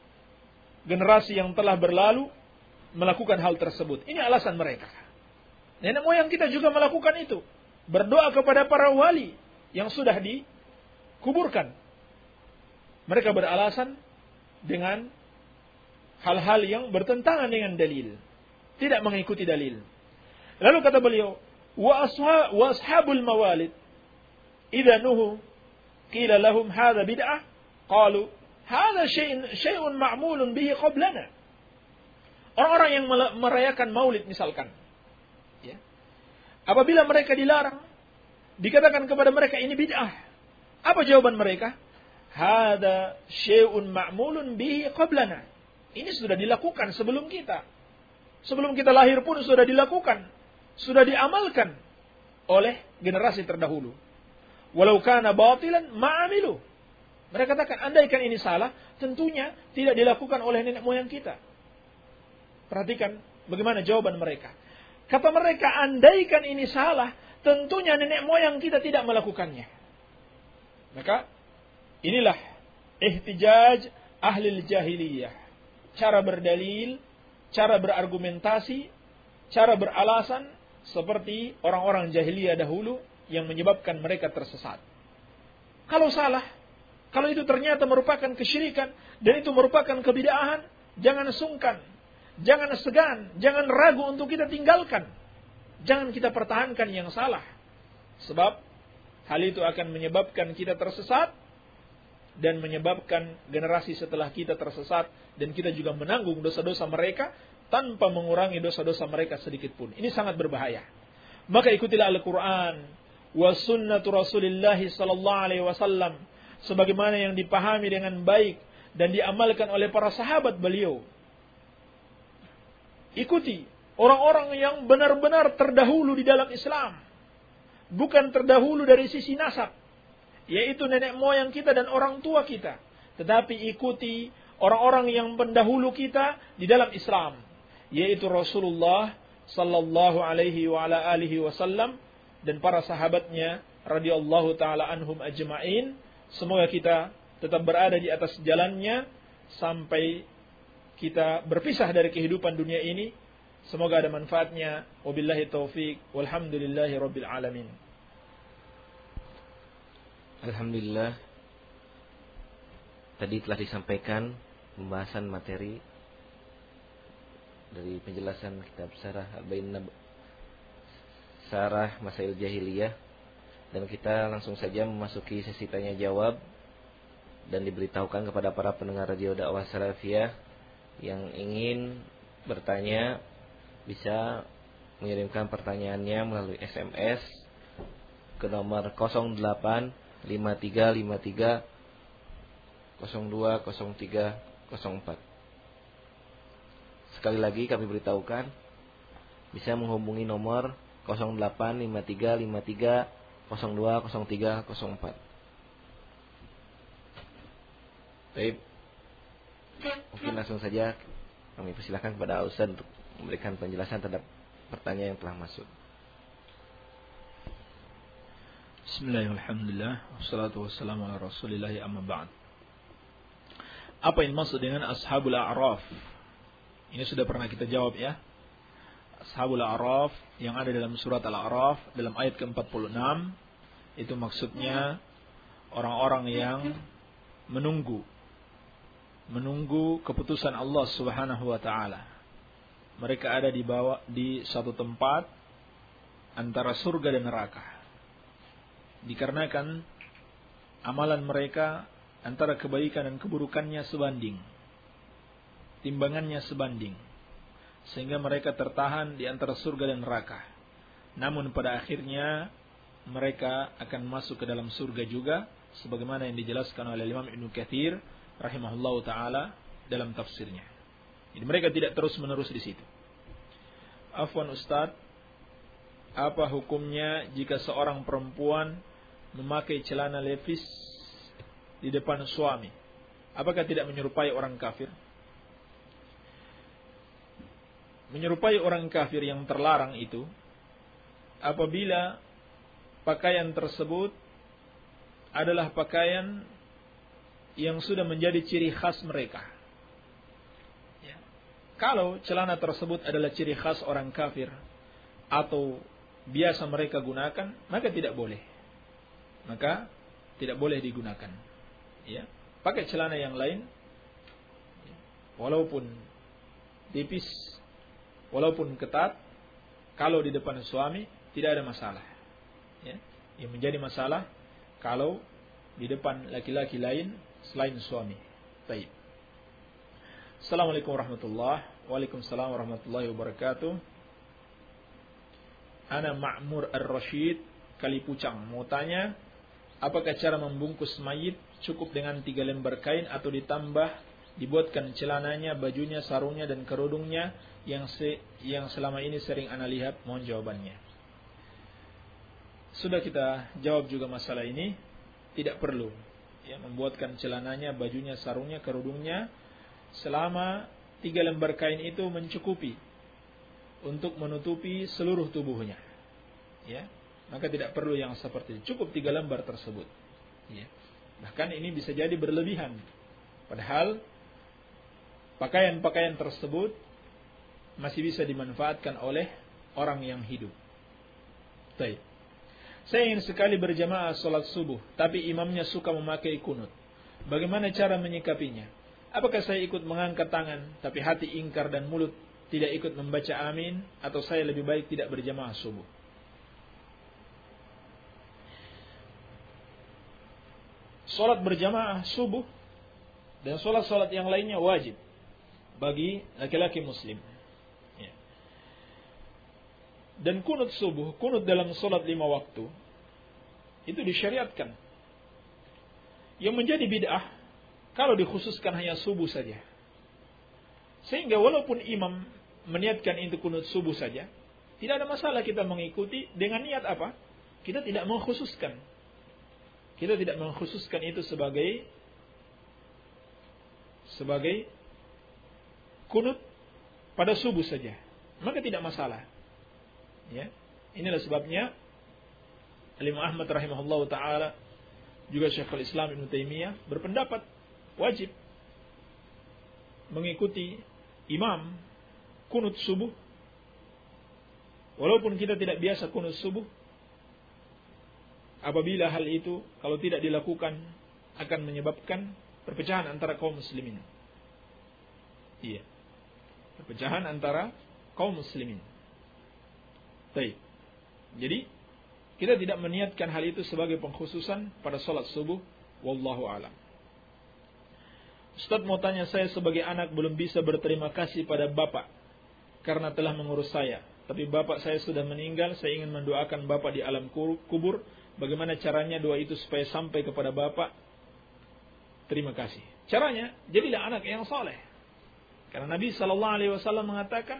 S1: generasi yang telah berlalu melakukan hal tersebut. Ini alasan mereka. Nenek moyang kita juga melakukan itu, berdoa kepada para wali yang sudah dikuburkan. Mereka beralasan dengan hal-hal yang bertentangan dengan dalil, tidak mengikuti dalil. Lalu kata beliau, wa ashab wa ashabul mawalid idza nuhu qila lahum hadza bid'ah qalu hadza syai'un syai'un ma'mulun bihi qablana. Orang-orang yang merayakan maulid misalkan, ya. Apabila mereka dilarang, dikatakan kepada mereka ini bid'ah. Apa jawaban mereka? Hadza syai'un ma'mulun bihi qablana. Ini sudah dilakukan sebelum kita. Sebelum kita lahir pun sudah dilakukan, sudah diamalkan oleh generasi terdahulu. Walau kana batilan ma'amilu. Mereka katakan, andaikan ini salah, tentunya tidak dilakukan oleh nenek moyang kita. Perhatikan bagaimana jawaban mereka. Kata mereka, andaikan ini salah, tentunya nenek moyang kita tidak melakukannya. Maka inilah ihtijaj ahli jahiliyah. Cara berdalil, cara berargumentasi, cara beralasan seperti orang-orang jahiliyah dahulu yang menyebabkan mereka tersesat. Kalau salah, kalau itu ternyata merupakan kesyirikan dan itu merupakan kebid'ahan, jangan sungkan, jangan segan, jangan ragu untuk kita tinggalkan. Jangan kita pertahankan yang salah. Sebab hal itu akan menyebabkan kita tersesat dan menyebabkan generasi setelah kita tersesat, dan kita juga menanggung dosa-dosa mereka tanpa mengurangi dosa-dosa mereka sedikit pun. Ini sangat berbahaya. Maka ikutilah Al-Quran wa sunnatu Rasulullah sallallahu alaihi wasallam sebagaimana yang dipahami dengan baik dan diamalkan oleh para sahabat beliau. Ikuti orang-orang yang benar-benar terdahulu di dalam Islam. Bukan terdahulu dari sisi nasab, yaitu nenek moyang kita dan orang tua kita, tetapi ikuti orang-orang yang pendahulu kita di dalam Islam, yaitu Rasulullah sallallahu alaihi wa ala alihi wasallam dan para sahabatnya radhiyallahu taala anhum ajma'in. Semoga kita tetap berada di atas jalannya sampai kita berpisah dari kehidupan dunia ini. Semoga ada manfaatnya. Wabillahi taufik. Walhamdulillahi rabbil alamin.
S2: Alhamdulillah. Tadi telah disampaikan pembahasan materi dari penjelasan kitab Syarah Arba'in Syarah Masail Jahiliyah, dan kita langsung saja memasuki sesi tanya jawab dan diberitahukan kepada para pendengar radio dakwah salafiyah yang ingin bertanya bisa mengirimkan pertanyaannya melalui S M S ke nomor nol delapan lima tiga lima tiga nol dua nol tiga nol empat. Sekali lagi kami beritahukan bisa menghubungi nomor nol delapan lima tiga lima tiga nol dua nol tiga nol empat. Baik. Mungkin langsung saja kami persilakan kepada Ustaz untuk memberikan penjelasan terhadap pertanyaan yang telah masuk.
S1: Bismillahirrahmanirrahim. Wassalatu wassalamu ala Rasulillah, amma ba'd. Apa yang maksud dengan Ashabul A'raf? Ini sudah pernah kita jawab ya. Ashabul A'raf yang ada dalam surat Al-A'raf dalam ayat ke empat puluh enam, itu maksudnya orang-orang yang menunggu menunggu keputusan Allah Subhanahu wa taala. Mereka ada di bawah di suatu tempat antara surga dan neraka. Dikarenakan amalan mereka antara kebaikan dan keburukannya sebanding, timbangannya sebanding, sehingga mereka tertahan di antara surga dan neraka. Namun pada akhirnya mereka akan masuk ke dalam surga juga, sebagaimana yang dijelaskan oleh Imam Ibnu Katsir rahimahullahu taala dalam tafsirnya. Jadi mereka tidak terus-menerus di situ. Afwan Ustaz, apa hukumnya jika seorang perempuan memakai celana levis di depan suami? Apakah tidak menyerupai orang kafir? menyerupai orang kafir yang terlarang itu apabila pakaian tersebut adalah pakaian yang sudah menjadi ciri khas mereka. Ya. Kalau celana tersebut adalah ciri khas orang kafir atau biasa mereka gunakan, maka tidak boleh. Maka tidak boleh digunakan. Ya. Pakai celana yang lain, walaupun tipis, walaupun ketat, kalau di depan suami tidak ada masalah. Ya. Yang menjadi masalah kalau di depan laki-laki lain selain suami. Baik. Assalamualaikum warahmatullahi wabarakatuh. Waalaikumsalam warahmatullahi wabarakatuh. Ana Ma'mur Ar-Rashid Kalipucang mau tanya, apakah cara membungkus mayit cukup dengan tiga lembar kain atau ditambah dibuatkan celananya, bajunya, sarungnya dan kerudungnya yang se yang selama ini sering ana lihat? Mohon jawabannya. Sudah kita jawab juga masalah ini, tidak perlu ya membuatkan celananya, bajunya, sarungnya, kerudungnya, selama tiga lembar kain itu mencukupi untuk menutupi seluruh tubuhnya. Ya, maka tidak perlu yang seperti itu. Cukup tiga lembar tersebut. Ya. Bahkan ini bisa jadi berlebihan. Padahal pakaian-pakaian tersebut masih bisa dimanfaatkan oleh orang yang hidup. Baik. Saya ingin sekali berjamaah salat subuh, tapi imamnya suka memakai kunut. Bagaimana cara menyikapinya? Apakah saya ikut mengangkat tangan, tapi hati ingkar dan mulut tidak ikut membaca amin, atau saya lebih baik tidak berjamaah subuh? Salat berjamaah subuh dan salat-salat yang lainnya wajib bagi laki-laki muslim. Dan kunut subuh, kunut dalam solat lima waktu, itu disyariatkan. Yang menjadi bid'ah, kalau dikhususkan hanya subuh saja. Sehingga walaupun imam meniatkan itu kunut subuh saja, tidak ada masalah kita mengikuti dengan niat apa? Kita tidak mengkhususkan. Kita tidak mengkhususkan itu sebagai sebagai kunut pada subuh saja. Maka tidak masalah. Ya, inilah sebabnya Imam Ahmad rahimahullah taala juga Syekhul Islam Ibnu Taimiyah berpendapat wajib mengikuti imam kunut subuh walaupun kita tidak biasa kunut subuh, apabila hal itu kalau tidak dilakukan akan menyebabkan perpecahan antara kaum muslimin. Iya. Perpecahan antara kaum muslimin. Baik. Jadi kita tidak meniatkan hal itu sebagai pengkhususan pada salat subuh. Wallahu a'lam. Ustaz mau tanya, saya sebagai anak belum bisa berterima kasih pada bapak karena telah mengurus saya. Tapi bapak saya sudah meninggal. Saya ingin mendoakan bapak di alam kubur. Bagaimana caranya doa itu supaya sampai kepada bapak? Terima kasih. Caranya, jadilah anak yang saleh. Karena Nabi sallallahu alaihi wasallam mengatakan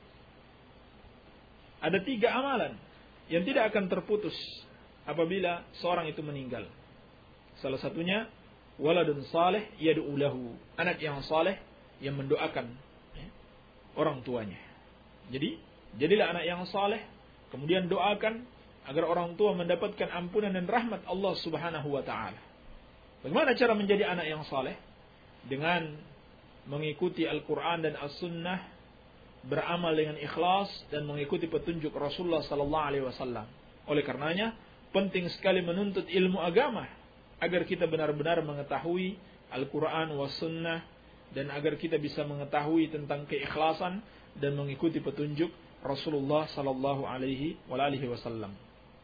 S1: ada tiga amalan yang tidak akan terputus apabila seorang itu meninggal. Salah satunya waladun saleh yad'u lahu, anak yang saleh yang mendoakan ya, orang tuanya. Jadi, jadilah anak yang saleh, kemudian doakan agar orang tua mendapatkan ampunan dan rahmat Allah Subhanahu wa taala. Bagaimana cara menjadi anak yang saleh? Dengan mengikuti Al-Qur'an dan As-Sunnah, beramal dengan ikhlas dan mengikuti petunjuk Rasulullah sallallahu alaihi wasallam. Oleh karenanya, penting sekali menuntut ilmu agama agar kita benar-benar mengetahui Al-Qur'an was sunnah dan agar kita bisa mengetahui tentang keikhlasan dan mengikuti petunjuk Rasulullah sallallahu alaihi wasallam.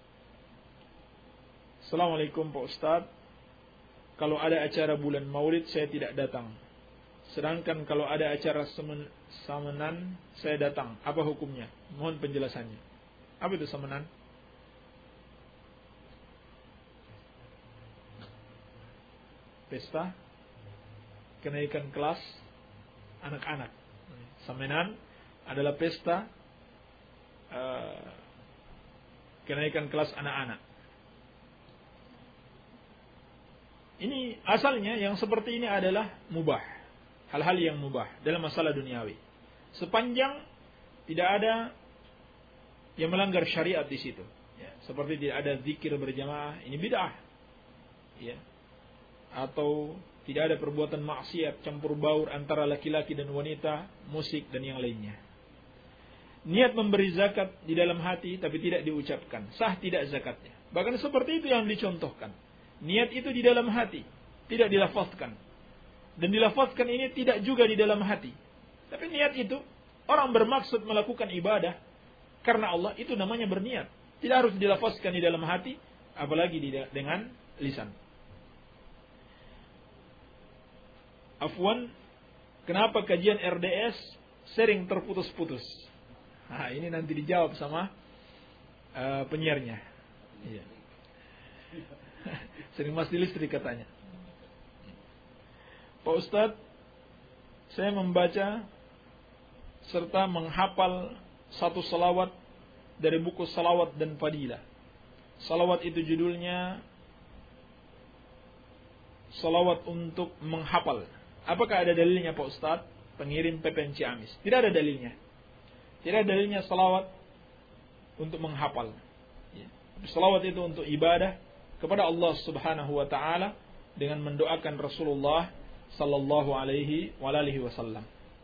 S1: Assalamualaikum Pak Ustaz. Kalau ada acara bulan Maulid saya tidak datang. Sedangkan kalau ada acara semen, samenan saya datang. Apa hukumnya? Mohon penjelasannya. Apa itu samenan? Pesta kenaikan kelas anak-anak. Samenan adalah pesta uh, kenaikan kelas anak-anak. Ini asalnya yang seperti ini adalah mubah. Hal-hal yang mubah dalam masalah duniawi. Sepanjang tidak ada yang melanggar syariat di situ. Ya, seperti tidak ada zikir berjamaah, ini bid'ah. Ya. Atau tidak ada perbuatan maksiat campur baur antara laki-laki dan wanita, musik dan yang lainnya. Niat memberi zakat di dalam hati tapi tidak diucapkan, sah tidak zakatnya. Bahkan seperti itu yang dicontohkan. Niat itu di dalam hati, tidak dilafazkan. Dan dilafazkan ini tidak juga di dalam hati. Tapi niat itu orang bermaksud melakukan ibadah karena Allah, itu namanya berniat. Tidak harus dilafazkan di dalam hati, apalagi di, dengan lisan. Afwan, kenapa kajian R D S sering terputus-putus? Nah, ini nanti dijawab sama uh, penyiarnya. Iya. Sering mati listrik katanya. Pak Ustadz, saya membaca serta menghafal satu salawat dari buku Salawat dan Fadilah. Salawat itu judulnya Salawat untuk menghafal. Apakah ada dalilnya Pak Ustadz? Pengirim P P N Ciamis. Tidak ada dalilnya. Tidak ada dalilnya salawat untuk menghafal. Salawat itu untuk ibadah kepada Allah Subhanahu wa taala dengan mendoakan Rasulullah sallallahu alaihi wasallam.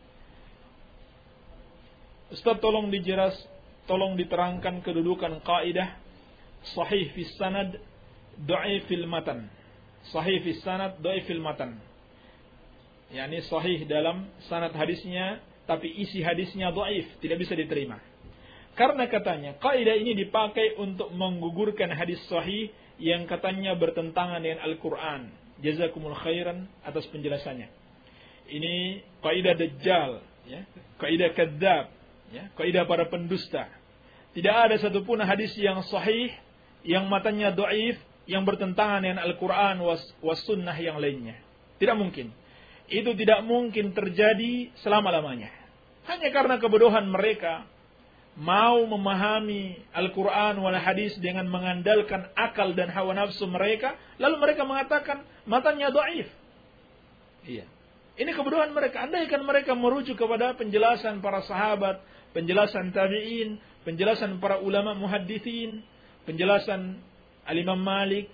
S1: Ustaz, tolong dijelas, tolong diterangkan kedudukan kaidah sahih fis sanad, dhaif fil matan. Sahih fis sanad, dhaif fil matan. yakni sahih dalam sanad hadisnya, tapi isi hadisnya dhaif, tidak bisa diterima. Karena katanya kaidah ini dipakai untuk menggugurkan hadis sahih yang katanya bertentangan dengan Al-Qur'an. Jazakumul khairan atas penjelasannya. Ini kaidah dajjal, ya, kaidah kadzdzab, ya, kaidah para pendusta. Tidak ada satupun hadis yang sahih yang matanya dhaif yang bertentangan dengan Al-Qur'an was, was sunnah yang lainnya. Tidak mungkin. Itu tidak mungkin terjadi selama-lamanya. Hanya karena kebodohan mereka mau memahami Al-Quran wal hadis dengan mengandalkan akal dan hawa nafsu mereka, lalu mereka mengatakan matanya dhaif. Iya. Ini kebodohan mereka. Andaikan mereka merujuk kepada penjelasan para sahabat, penjelasan tabi'in, penjelasan para ulama muhadditsin, penjelasan Al-Imam Malik,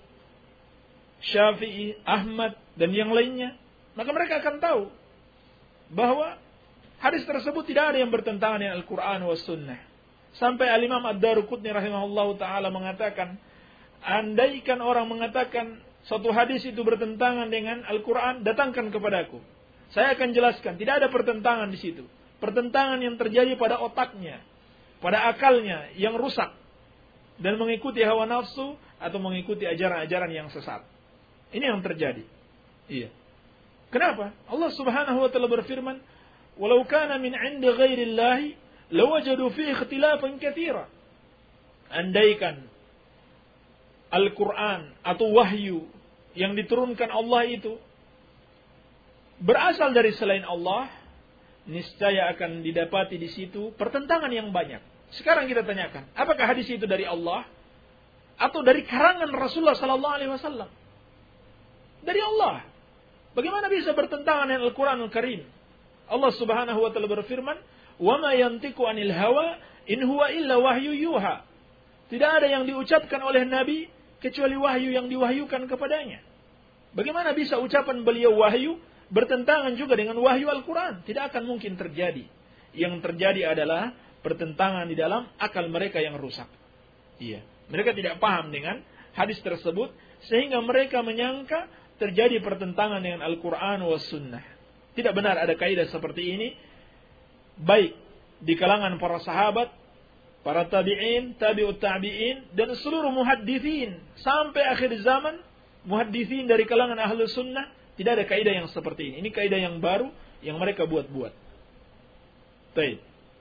S1: Syafi'i, Ahmad dan yang lainnya, maka mereka akan tahu bahwa hadis tersebut tidak ada yang bertentangan dengan Al-Quran was sunnah. Sampai Al-Imam Ad-Daruqutni rahimahullah ta'ala mengatakan, andaikan orang mengatakan suatu hadis itu bertentangan dengan Al-Quran, datangkan kepadaku. Saya akan jelaskan, tidak ada pertentangan di situ. Pertentangan yang terjadi pada otaknya, pada akalnya yang rusak dan mengikuti hawa nafsu atau mengikuti ajaran-ajaran yang sesat. Ini yang terjadi. Iya. Kenapa? Allah Subhanahu wa taala berfirman, "Walau kana min 'indi ghairillahi lawajadu fihi ikhtilafan katsira." Andaikan Al-Qur'an atau wahyu yang diturunkan Allah itu berasal dari selain Allah, niscaya akan didapati di situ pertentangan yang banyak. Sekarang kita tanyakan, apakah hadis itu dari Allah atau dari karangan Rasulullah sallallahu alaihi wasallam? Dari Allah. Bagaimana bisa bertentangan dengan Al-Quranul Karim? Allah Subhanahu wa taala berfirman, "Wa ma yantiqu 'anil hawa in huwa illa wahyu yuha." Tidak ada yang diucapkan oleh Nabi kecuali wahyu yang diwahyukan kepadanya. Bagaimana bisa ucapan beliau wahyu bertentangan juga dengan wahyu Al-Quran? Tidak akan mungkin terjadi. Yang terjadi adalah pertentangan di dalam akal mereka yang rusak. Iya, mereka tidak paham dengan hadis tersebut sehingga mereka menyangka terjadi pertentangan dengan Al-Quran was sunnah. Tidak benar ada kaidah seperti ini, baik di kalangan para sahabat, para tabi'in, tabi'ut tabi'in, dan seluruh muhaddithin sampai akhir zaman, muhaddithin dari kalangan ahlu sunnah, tidak ada kaidah yang seperti ini. Ini kaidah yang baru yang mereka buat-buat. Baik.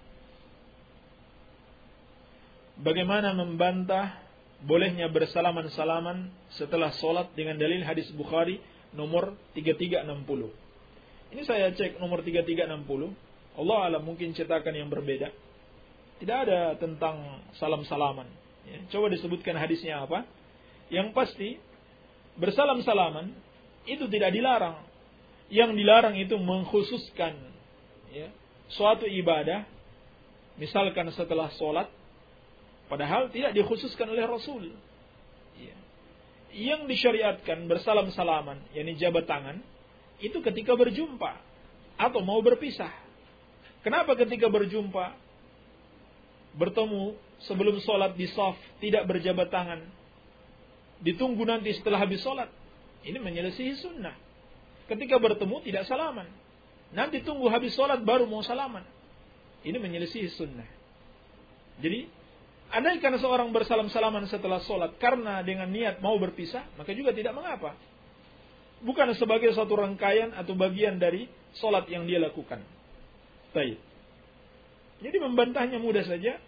S1: Bagaimana membantah bolehnya bersalaman-salaman setelah sholat dengan dalil hadis Bukhari nomor tiga tiga enam nol? Ini saya cek nomor tiga tiga enam nol. Allah alam mungkin cetakan yang berbeda. Tidak ada tentang salam-salaman. Ya, coba disebutkan hadisnya apa. Yang pasti bersalam-salaman itu tidak dilarang. Yang dilarang itu mengkhususkan ya, suatu ibadah misalkan setelah sholat, padahal tidak dikhususkan oleh Rasul. Ya. Yang disyariatkan bersalam-salaman, yakni jabat tangan, itu ketika berjumpa atau mau berpisah. Kenapa ketika berjumpa, bertemu sebelum sholat di shaf, tidak berjabat tangan, ditunggu nanti setelah habis sholat? Ini menyelisihi sunnah. Ketika bertemu tidak salaman, nanti tunggu habis sholat baru mau salaman. Ini menyelisihi sunnah. Jadi, andaikan seorang bersalam-salaman setelah sholat karena dengan niat mau berpisah, maka juga tidak mengapa. Bukan sebagai suatu rangkaian atau bagian dari sholat yang dia lakukan. Baik. Jadi membantahnya mudah saja.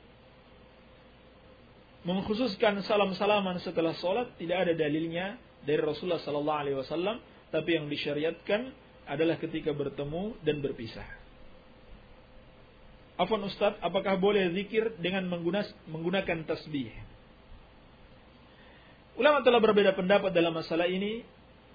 S1: Mengkhususkan salam-salaman setelah sholat tidak ada dalilnya dari Rasulullah sallallahu alaihi wasallam, tapi yang disyariatkan adalah ketika bertemu dan berpisah. Afwan Ustaz, apakah boleh zikir dengan menggunakan tasbih? Ulama telah berbeda pendapat dalam masalah ini.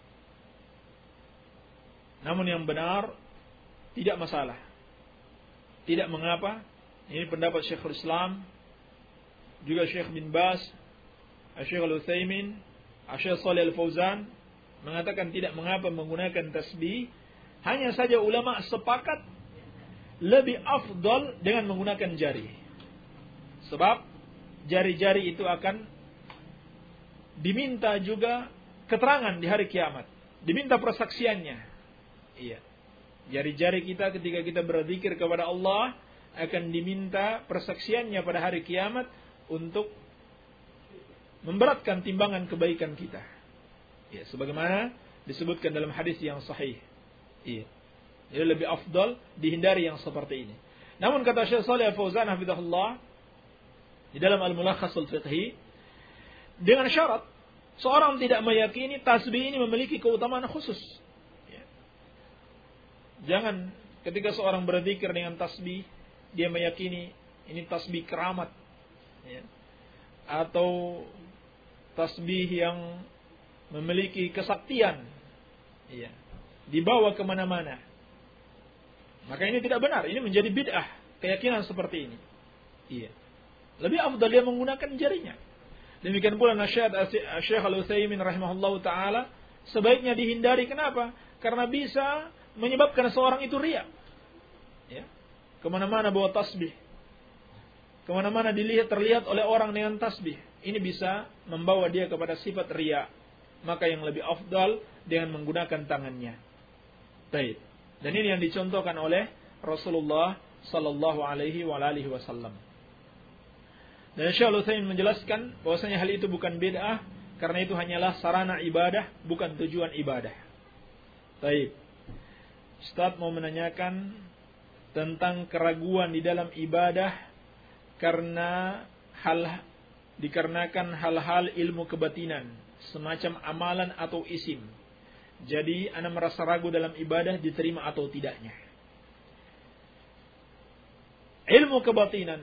S1: Namun yang benar tidak masalah. Tidak mengapa. Ini pendapat Syekhul Islam, juga Syekh bin Baz, Syekh Al-Utsaimin, Syekh Shalih Al-Fauzan mengatakan tidak mengapa menggunakan tasbih. Hanya saja ulama sepakat lebih afdal dengan menggunakan jari. Sebab jari-jari itu akan diminta juga keterangan di hari kiamat. Diminta persaksiannya. Iya. Jari-jari kita ketika kita berzikir kepada Allah akan diminta persaksiannya pada hari kiamat untuk memberatkan timbangan kebaikan kita. Ya, sebagaimana disebutkan dalam hadis yang sahih. Iya. Jadi lebih afdal dihindari yang seperti ini. Namun kata Syekh Shalih Al-Fauzan hafizahullah di dalam Al-Mulakhasul Fiqhi, dengan syarat seorang tidak meyakini tasbih ini memiliki keutamaan khusus. Ya. Jangan ketika seorang berzikir dengan tasbih dia meyakini ini tasbih keramat. Ya. Atau tasbih yang memiliki kesaktian, iya, dibawa kemana-mana. Maka ini tidak benar. Ini menjadi bid'ah. Keyakinan seperti ini. Iya. Lebih afdal dia menggunakan jarinya. Demikian pula nasihat Syekh Al-Utsaimin rahimahullahu taala sebaiknya dihindari. Kenapa? Karena bisa menyebabkan seorang itu riya. Ya. Kemana-mana bawa tasbih. Kemana-mana dilihat terlihat oleh orang dengan tasbih. Ini bisa membawa dia kepada sifat riya. Maka yang lebih afdal dengan menggunakan tangannya. Baik. Dan ini yang dicontohkan oleh Rasulullah sallallahu alaihi wa alihi wasallam. Dan Syekh Al-Utsaimin menjelaskan bahwasanya hal itu bukan bid'ah karena itu hanyalah sarana ibadah, bukan tujuan ibadah. Baik. Ustaz mau menanyakan tentang keraguan di dalam ibadah karena hal dikarenakan hal-hal ilmu kebatinan, semacam amalan atau isim. Jadi, ana merasa ragu dalam ibadah diterima atau tidaknya. Ilmu kebatinan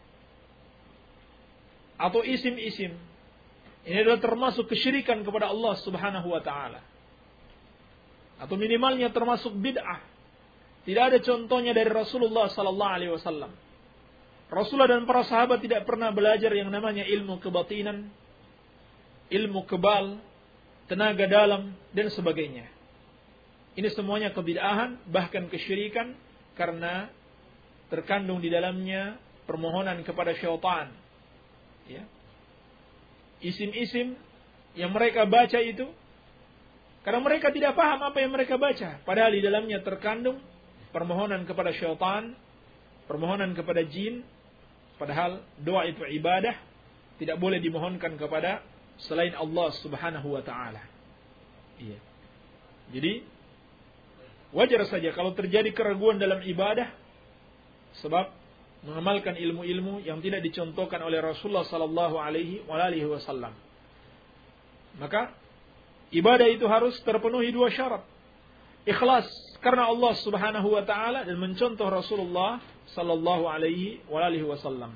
S1: atau isim-isim ini adalah termasuk kesyirikan kepada Allah Subhanahu wa taala. Atau minimalnya termasuk bid'ah. Tidak ada contohnya dari Rasulullah sallallahu alaihi wasallam. Rasulullah dan para sahabat tidak pernah belajar yang namanya ilmu kebatinan, ilmu kebal, tenaga dalam, dan sebagainya. Ini semuanya kebid'ahan, bahkan kesyirikan, karena terkandung di dalamnya permohonan kepada syaitan. Ya. Isim-isim yang mereka baca itu, karena mereka tidak paham apa yang mereka baca. Padahal di dalamnya terkandung permohonan kepada syaitan, permohonan kepada jin. Padahal doa itu ibadah, tidak boleh dimohonkan kepada selain Allah Subhanahu wa taala. Iya. Jadi wajar saja kalau terjadi keraguan dalam ibadah sebab mengamalkan ilmu-ilmu yang tidak dicontohkan oleh Rasulullah sallallahu alaihi wasallam. Maka ibadah itu harus terpenuhi dua syarat. Ikhlas karena Allah Subhanahu wa taala dan mencontoh Rasulullah sallallahu alaihi wasallam.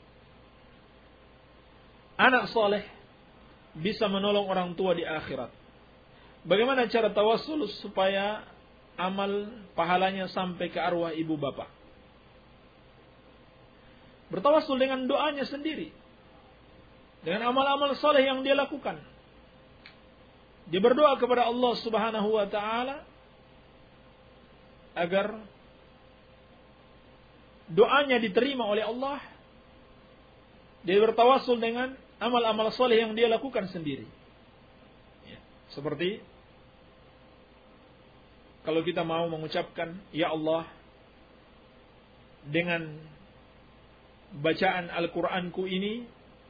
S1: Anak soleh bisa menolong orang tua di akhirat. Bagaimana cara tawassul supaya amal pahalanya sampai ke arwah ibu bapak? bertawassul dengan doanya sendiri, dengan amal-amal soleh yang dia lakukan. Dia berdoa kepada Allah Subhanahu wa taala agar doanya diterima oleh Allah. Dia bertawassul dengan amal-amal soleh yang dia lakukan sendiri. Ya, seperti kalau kita mau mengucapkan, ya Allah, dengan bacaan Al-Quranku ini,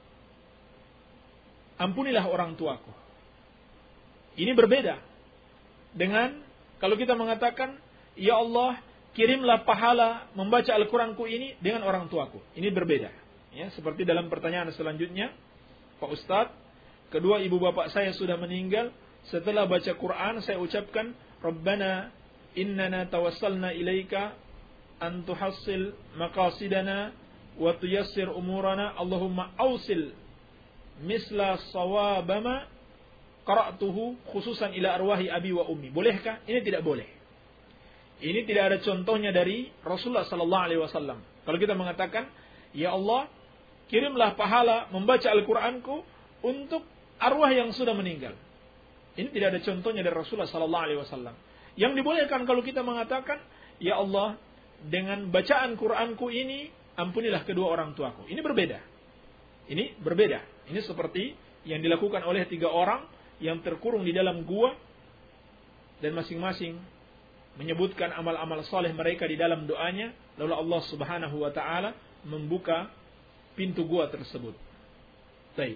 S1: ampunilah orang tuaku. Ini berbeda dengan kalau kita mengatakan, ya Allah, kirimlah pahala membaca Al-Quranku ini dengan orang tuaku. Ini berbeda. Ya, seperti dalam pertanyaan selanjutnya, Pak Ustadz, kedua ibu bapak saya sudah meninggal. Setelah baca Quran, saya ucapkan, Rabbana innana tawassalna ilaika an tuhassil maqasidana wa tuyassir umurana. Allahumma ausil misla sawabama qara'tuhu khususan ila arwahi abi wa ummi. Bolehkah? Ini tidak boleh. Ini tidak ada contohnya dari Rasulullah sallallahu alaihi wasallam. Kalau kita mengatakan, ya Allah, kirimlah pahala membaca Al-Qur'anku untuk arwah yang sudah meninggal. Ini tidak ada contohnya dari Rasulullah sallallahu alaihi wasallam. Yang dibolehkan kalau kita mengatakan, ya Allah, dengan bacaan Qur'anku ini ampunilah kedua orang tuaku. Ini berbeda. Ini berbeda. Ini seperti yang dilakukan oleh tiga orang yang terkurung di dalam gua dan masing-masing menyebutkan amal-amal saleh mereka di dalam doanya, lalu Allah Subhanahu wa taala membuka pintu gua tersebut. Baik.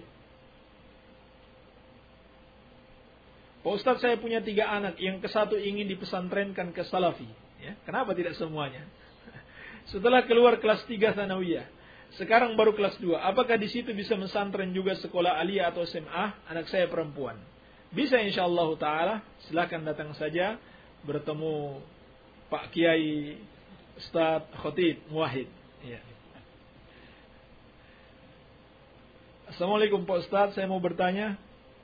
S1: Pak Ustaz, saya punya tiga anak, yang ke satu ingin dipesantrenkan ke Salafi. Ya, kenapa tidak semuanya? Setelah keluar kelas tiga Tsanawiyah, sekarang baru kelas dua. Apakah di situ bisa mesantren juga sekolah aliyah atau S M A? Anak saya perempuan. Bisa insyaallah taala, silakan datang saja bertemu Pak Kiai Ustaz Khotib Muwahhid. Ya. Assalamualaikum Pak Ustaz, saya mau bertanya,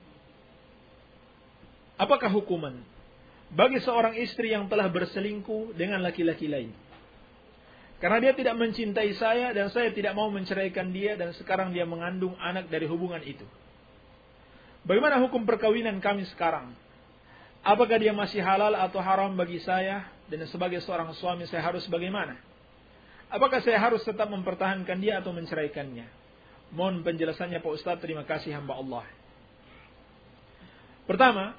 S1: apakah hukuman bagi seorang istri yang telah berselingkuh dengan laki-laki lain? Karena dia tidak mencintai saya dan saya tidak mau menceraikan dia dan sekarang dia mengandung anak dari hubungan itu. Bagaimana hukum perkawinan kami sekarang? Apakah dia masih halal atau haram bagi saya? Dan sebagai seorang suami saya harus bagaimana? Apakah saya harus tetap mempertahankan dia atau menceraikannya? Mohon penjelasannya Pak Ustaz, terima kasih hamba Allah. Pertama,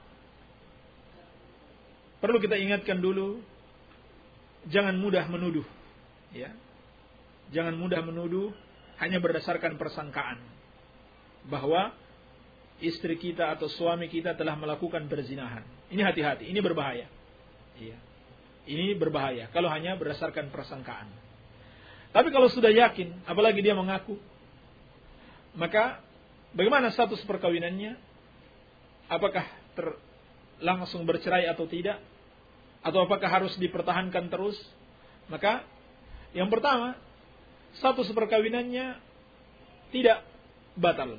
S1: perlu kita ingatkan dulu, jangan mudah menuduh. Ya, jangan mudah menuduh hanya berdasarkan persangkaan bahwa istri kita atau suami kita telah melakukan perzinahan. Ini hati-hati, ini berbahaya. Ya, ini berbahaya kalau hanya berdasarkan persangkaan. Tapi kalau sudah yakin, apalagi dia mengaku, maka bagaimana status perkawinannya? Apakah ter, langsung bercerai atau tidak? Atau apakah harus dipertahankan terus? Maka yang pertama, status perkawinannya tidak batal.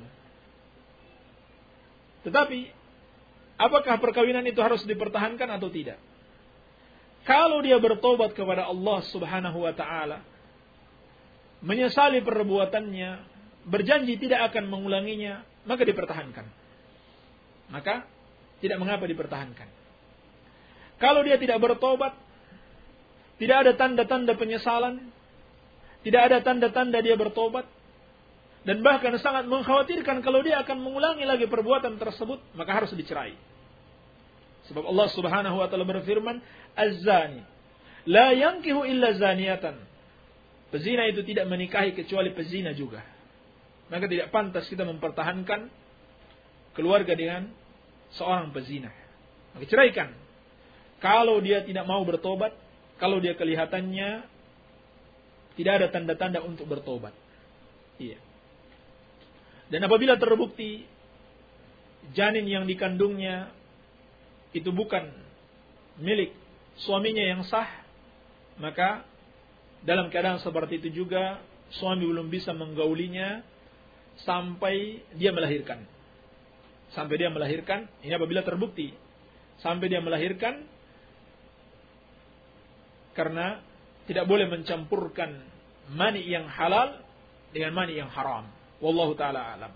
S1: Tetapi, apakah perkawinan itu harus dipertahankan atau tidak? Kalau dia bertobat kepada Allah Subhanahu wa taala, menyesali perbuatannya, berjanji tidak akan mengulanginya, maka dipertahankan. Maka tidak mengapa dipertahankan. Kalau dia tidak bertobat, tidak ada tanda-tanda penyesalan, tidak ada tanda-tanda dia bertobat, dan bahkan sangat mengkhawatirkan kalau dia akan mengulangi lagi perbuatan tersebut, maka harus dicerai. Sebab Allah Subhanahu wa taala berfirman, "Az-zani la yankihu illa zaniyatan." Pezina itu tidak menikahi kecuali pezina juga. Maka tidak pantas kita mempertahankan keluarga dengan seorang pezina. Maka ceraikan. Kalau dia tidak mau bertobat, kalau dia kelihatannya tidak ada tanda-tanda untuk bertobat. Iya. Dan apabila terbukti janin yang dikandungnya itu bukan milik suaminya yang sah, maka dalam keadaan seperti itu juga suami belum bisa menggaulinya sampai dia melahirkan. Sampai dia melahirkan, ini apabila terbukti sampai dia melahirkan, karena tidak boleh mencampurkan mani yang halal dengan mani yang haram. Wallahu taala alam.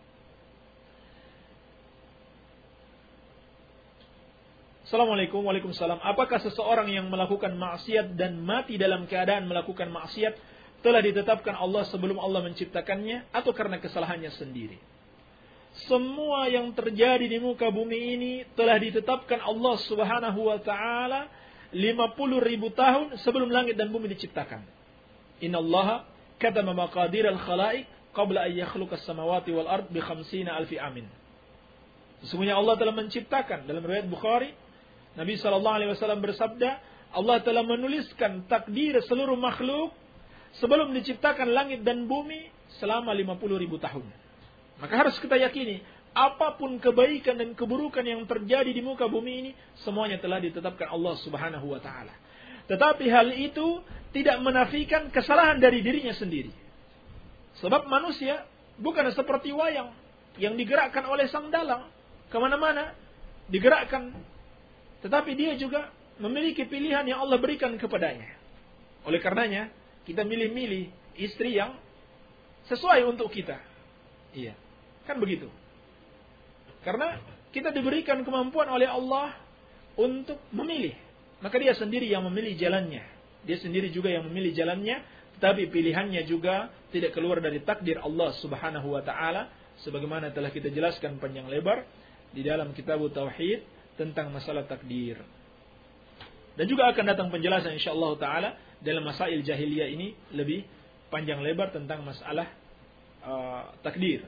S1: Assalamualaikum. Waalaikumsalam. Apakah seseorang yang melakukan maksiat dan mati dalam keadaan melakukan maksiat telah ditetapkan Allah sebelum Allah menciptakannya atau karena kesalahannya sendiri? Semua yang terjadi di muka bumi ini telah ditetapkan Allah Subhanahu wa taala lima puluh ribu tahun sebelum langit dan bumi diciptakan. Innallaha katama maqadir al-khalaiq qabla an yakhluqa as-samawati wal ard bi khamsina alfi amin. Sesungguhnya Allah telah menciptakan, dalam riwayat Bukhari, Nabi sallallahu alaihi wasallam bersabda, Allah telah menuliskan takdir seluruh makhluk sebelum diciptakan langit dan bumi selama lima puluh ribu tahun. Maka harus kita yakini, apapun kebaikan dan keburukan yang terjadi di muka bumi ini, semuanya telah ditetapkan Allah Subhanahu wa taala. Tetapi hal itu tidak menafikan kesalahan dari dirinya sendiri. Sebab manusia bukan seperti wayang yang digerakkan oleh sang dalang kemana-mana, digerakkan. Tetapi dia juga memiliki pilihan yang Allah berikan kepadanya. Oleh karenanya, kita milih-milih istri yang sesuai untuk kita. Iya, kan begitu. Karena kita diberikan kemampuan oleh Allah untuk memilih. Maka dia sendiri yang memilih jalannya. Dia sendiri juga yang memilih jalannya. Tetapi pilihannya juga tidak keluar dari takdir Allah Subhanahu wa ta'ala. Sebagaimana telah kita jelaskan panjang lebar di dalam kitab Tauhid tentang masalah takdir. Dan juga akan datang penjelasan insyaallah taala dalam masail jahiliyah ini lebih panjang lebar tentang masalah uh, takdir.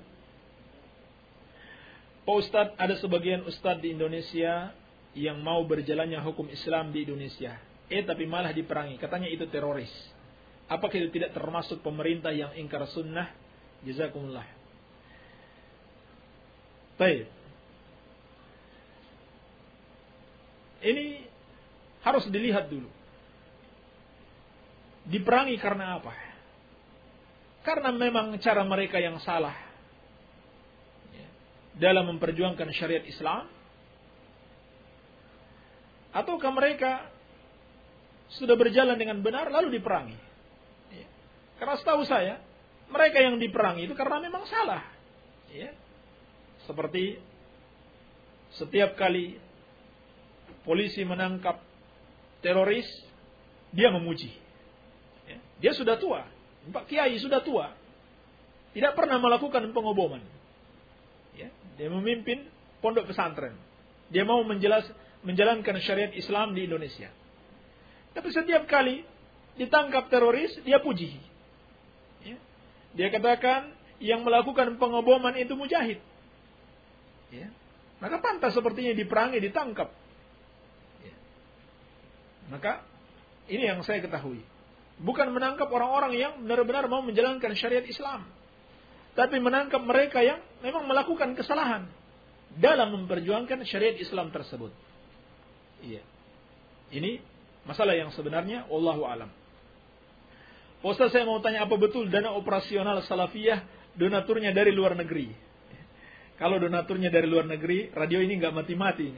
S1: Pak Ustadz, ada sebagian ustadz di Indonesia yang mau berjalannya hukum Islam di Indonesia. Eh tapi malah diperangi, katanya itu teroris. Apakah itu tidak termasuk pemerintah yang ingkar sunnah? Jazakumullah. Baik. Ini harus dilihat dulu. Diperangi karena apa? Karena memang cara mereka yang salah dalam memperjuangkan syariat Islam, ataukah mereka sudah berjalan dengan benar lalu diperangi? Karena setahu saya mereka yang diperangi itu karena memang salah. Seperti setiap kali polisi menangkap teroris, dia memuji. Dia sudah tua, Pak Kiai sudah tua, tidak pernah melakukan pengoboman. Dia memimpin pondok pesantren. Dia mau menjelas, menjalankan syariat Islam di Indonesia. Tapi setiap kali ditangkap teroris, dia puji. Dia katakan yang melakukan pengoboman itu mujahid. Maka pantas sepertinya diperangi, ditangkap. Maka ini yang saya ketahui. Bukan menangkap orang-orang yang benar-benar mau menjalankan syariat Islam. Tapi menangkap mereka yang memang melakukan kesalahan dalam memperjuangkan syariat Islam tersebut. Iya. Ini masalah yang sebenarnya wallahu alam. Ustaz, saya mau tanya, apa betul dana operasional Salafiyah donaturnya dari luar negeri? Kalau donaturnya dari luar negeri, radio ini nggak mati-mati ini.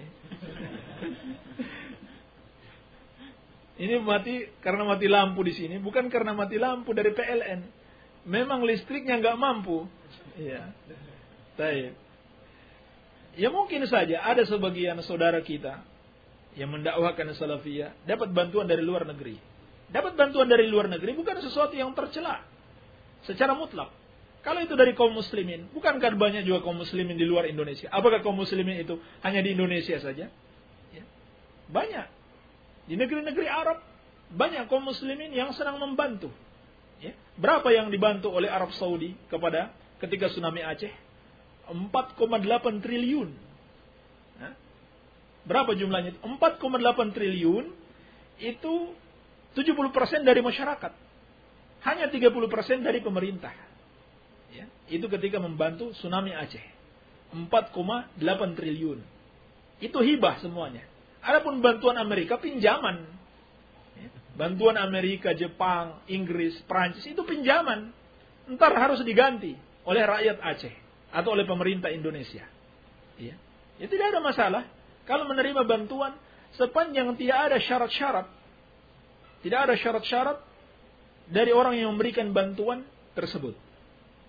S1: Ini mati karena mati lampu di sini, bukan karena mati lampu dari P L N. Memang listriknya nggak mampu. Iya. Baik. Ya mungkin saja ada sebagian saudara kita yang mendakwahkan Salafiyah dapat bantuan dari luar negeri. Dapat bantuan dari luar negeri bukan sesuatu yang tercela secara mutlak. Kalau itu dari kaum muslimin, bukankah banyak juga kaum muslimin di luar Indonesia? Apakah kaum muslimin itu hanya di Indonesia saja? Ya. Banyak. Di negeri-negeri Arab, banyak kaum muslimin yang sedang membantu. Ya. Berapa yang dibantu oleh Arab Saudi kepada ketika tsunami Aceh? empat koma delapan triliun. Nah, berapa jumlahnya? empat koma delapan triliun itu tujuh puluh persen dari masyarakat. Hanya tiga puluh persen dari pemerintah. Ya. Itu ketika membantu tsunami Aceh. empat koma delapan triliun. Itu hibah semuanya. Adapun bantuan Amerika pinjaman. Bantuan Amerika, Jepang, Inggris, Prancis itu pinjaman. Ntar harus diganti oleh rakyat Aceh atau oleh pemerintah Indonesia. Ya, ya tidak ada masalah kalau menerima bantuan sepanjang tidak ada syarat-syarat. Tidak ada syarat-syarat dari orang yang memberikan bantuan tersebut.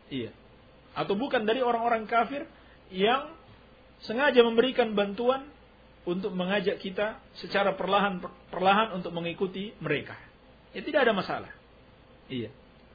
S1: Iya. Atau bukan dari orang-orang kafir yang sengaja memberikan bantuan untuk mengajak kita secara perlahan perlahan untuk mengikuti mereka. Ya tidak ada masalah. Iya.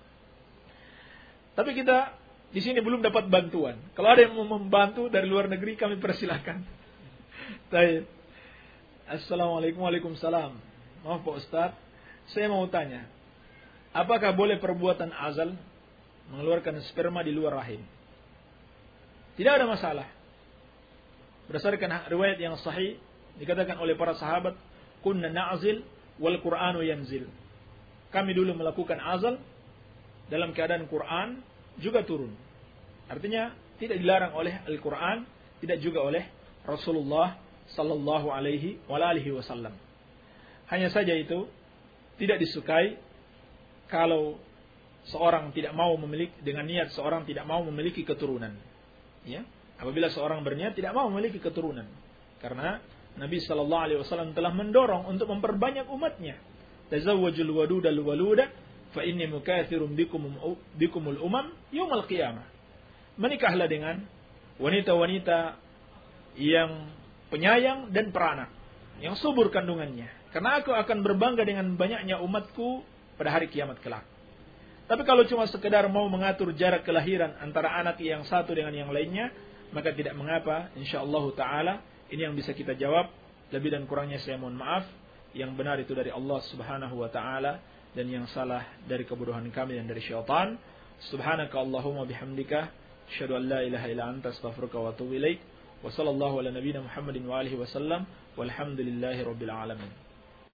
S1: Tapi kita di sini belum dapat bantuan. Kalau ada yang mau membantu dari luar negeri, kami persilahkan. Baik. Assalamualaikum Waalaikumsalam. Maaf Pak Ustaz, saya mau tanya, apakah boleh perbuatan azal mengeluarkan sperma di luar rahim? Tidak ada masalah. Berdasarkan riwayat yang sahih, dikatakan oleh para sahabat, kunna na'zil wal Qur'anu yanzil. Kami dulu melakukan azal dalam keadaan Quran juga turun. Artinya tidak dilarang oleh Al-Quran, tidak juga oleh Rasulullah sallallahu alaihi wa alihi wasallam. Hanya saja itu tidak disukai kalau seorang tidak mau memiliki, dengan niat seorang tidak mau memiliki keturunan. Ya, apabila seorang berniat tidak mau memiliki keturunan, karena Nabi sallallahu alaihi wasallam telah mendorong untuk memperbanyak umatnya. Tazawwajul wadudal waluda fa inni mukatsirun bikum bikumul umam yaumil qiyamah. Menikahlah dengan wanita-wanita yang penyayang dan peranak, yang subur kandungannya, karena aku akan berbangga dengan banyaknya umatku pada hari kiamat kelak. Tapi kalau cuma sekedar mau mengatur jarak kelahiran antara anak yang satu dengan yang lainnya, maka tidak mengapa, insyaallah taala. Ini yang bisa kita jawab. Lebih dan kurangnya saya mohon maaf. Yang benar itu dari Allah Subhanahu wa taala, dan yang salah dari kebodohan kami dan dari syaitan. Subhanaka Allahumma bihamdika asyhadu an la ilaha illa anta astaghfiruka wa atubu ilaik. Wa sallallahu ala nabiyyina Muhammadin wa alihi wasallam. Walhamdulillahi rabbil alamin.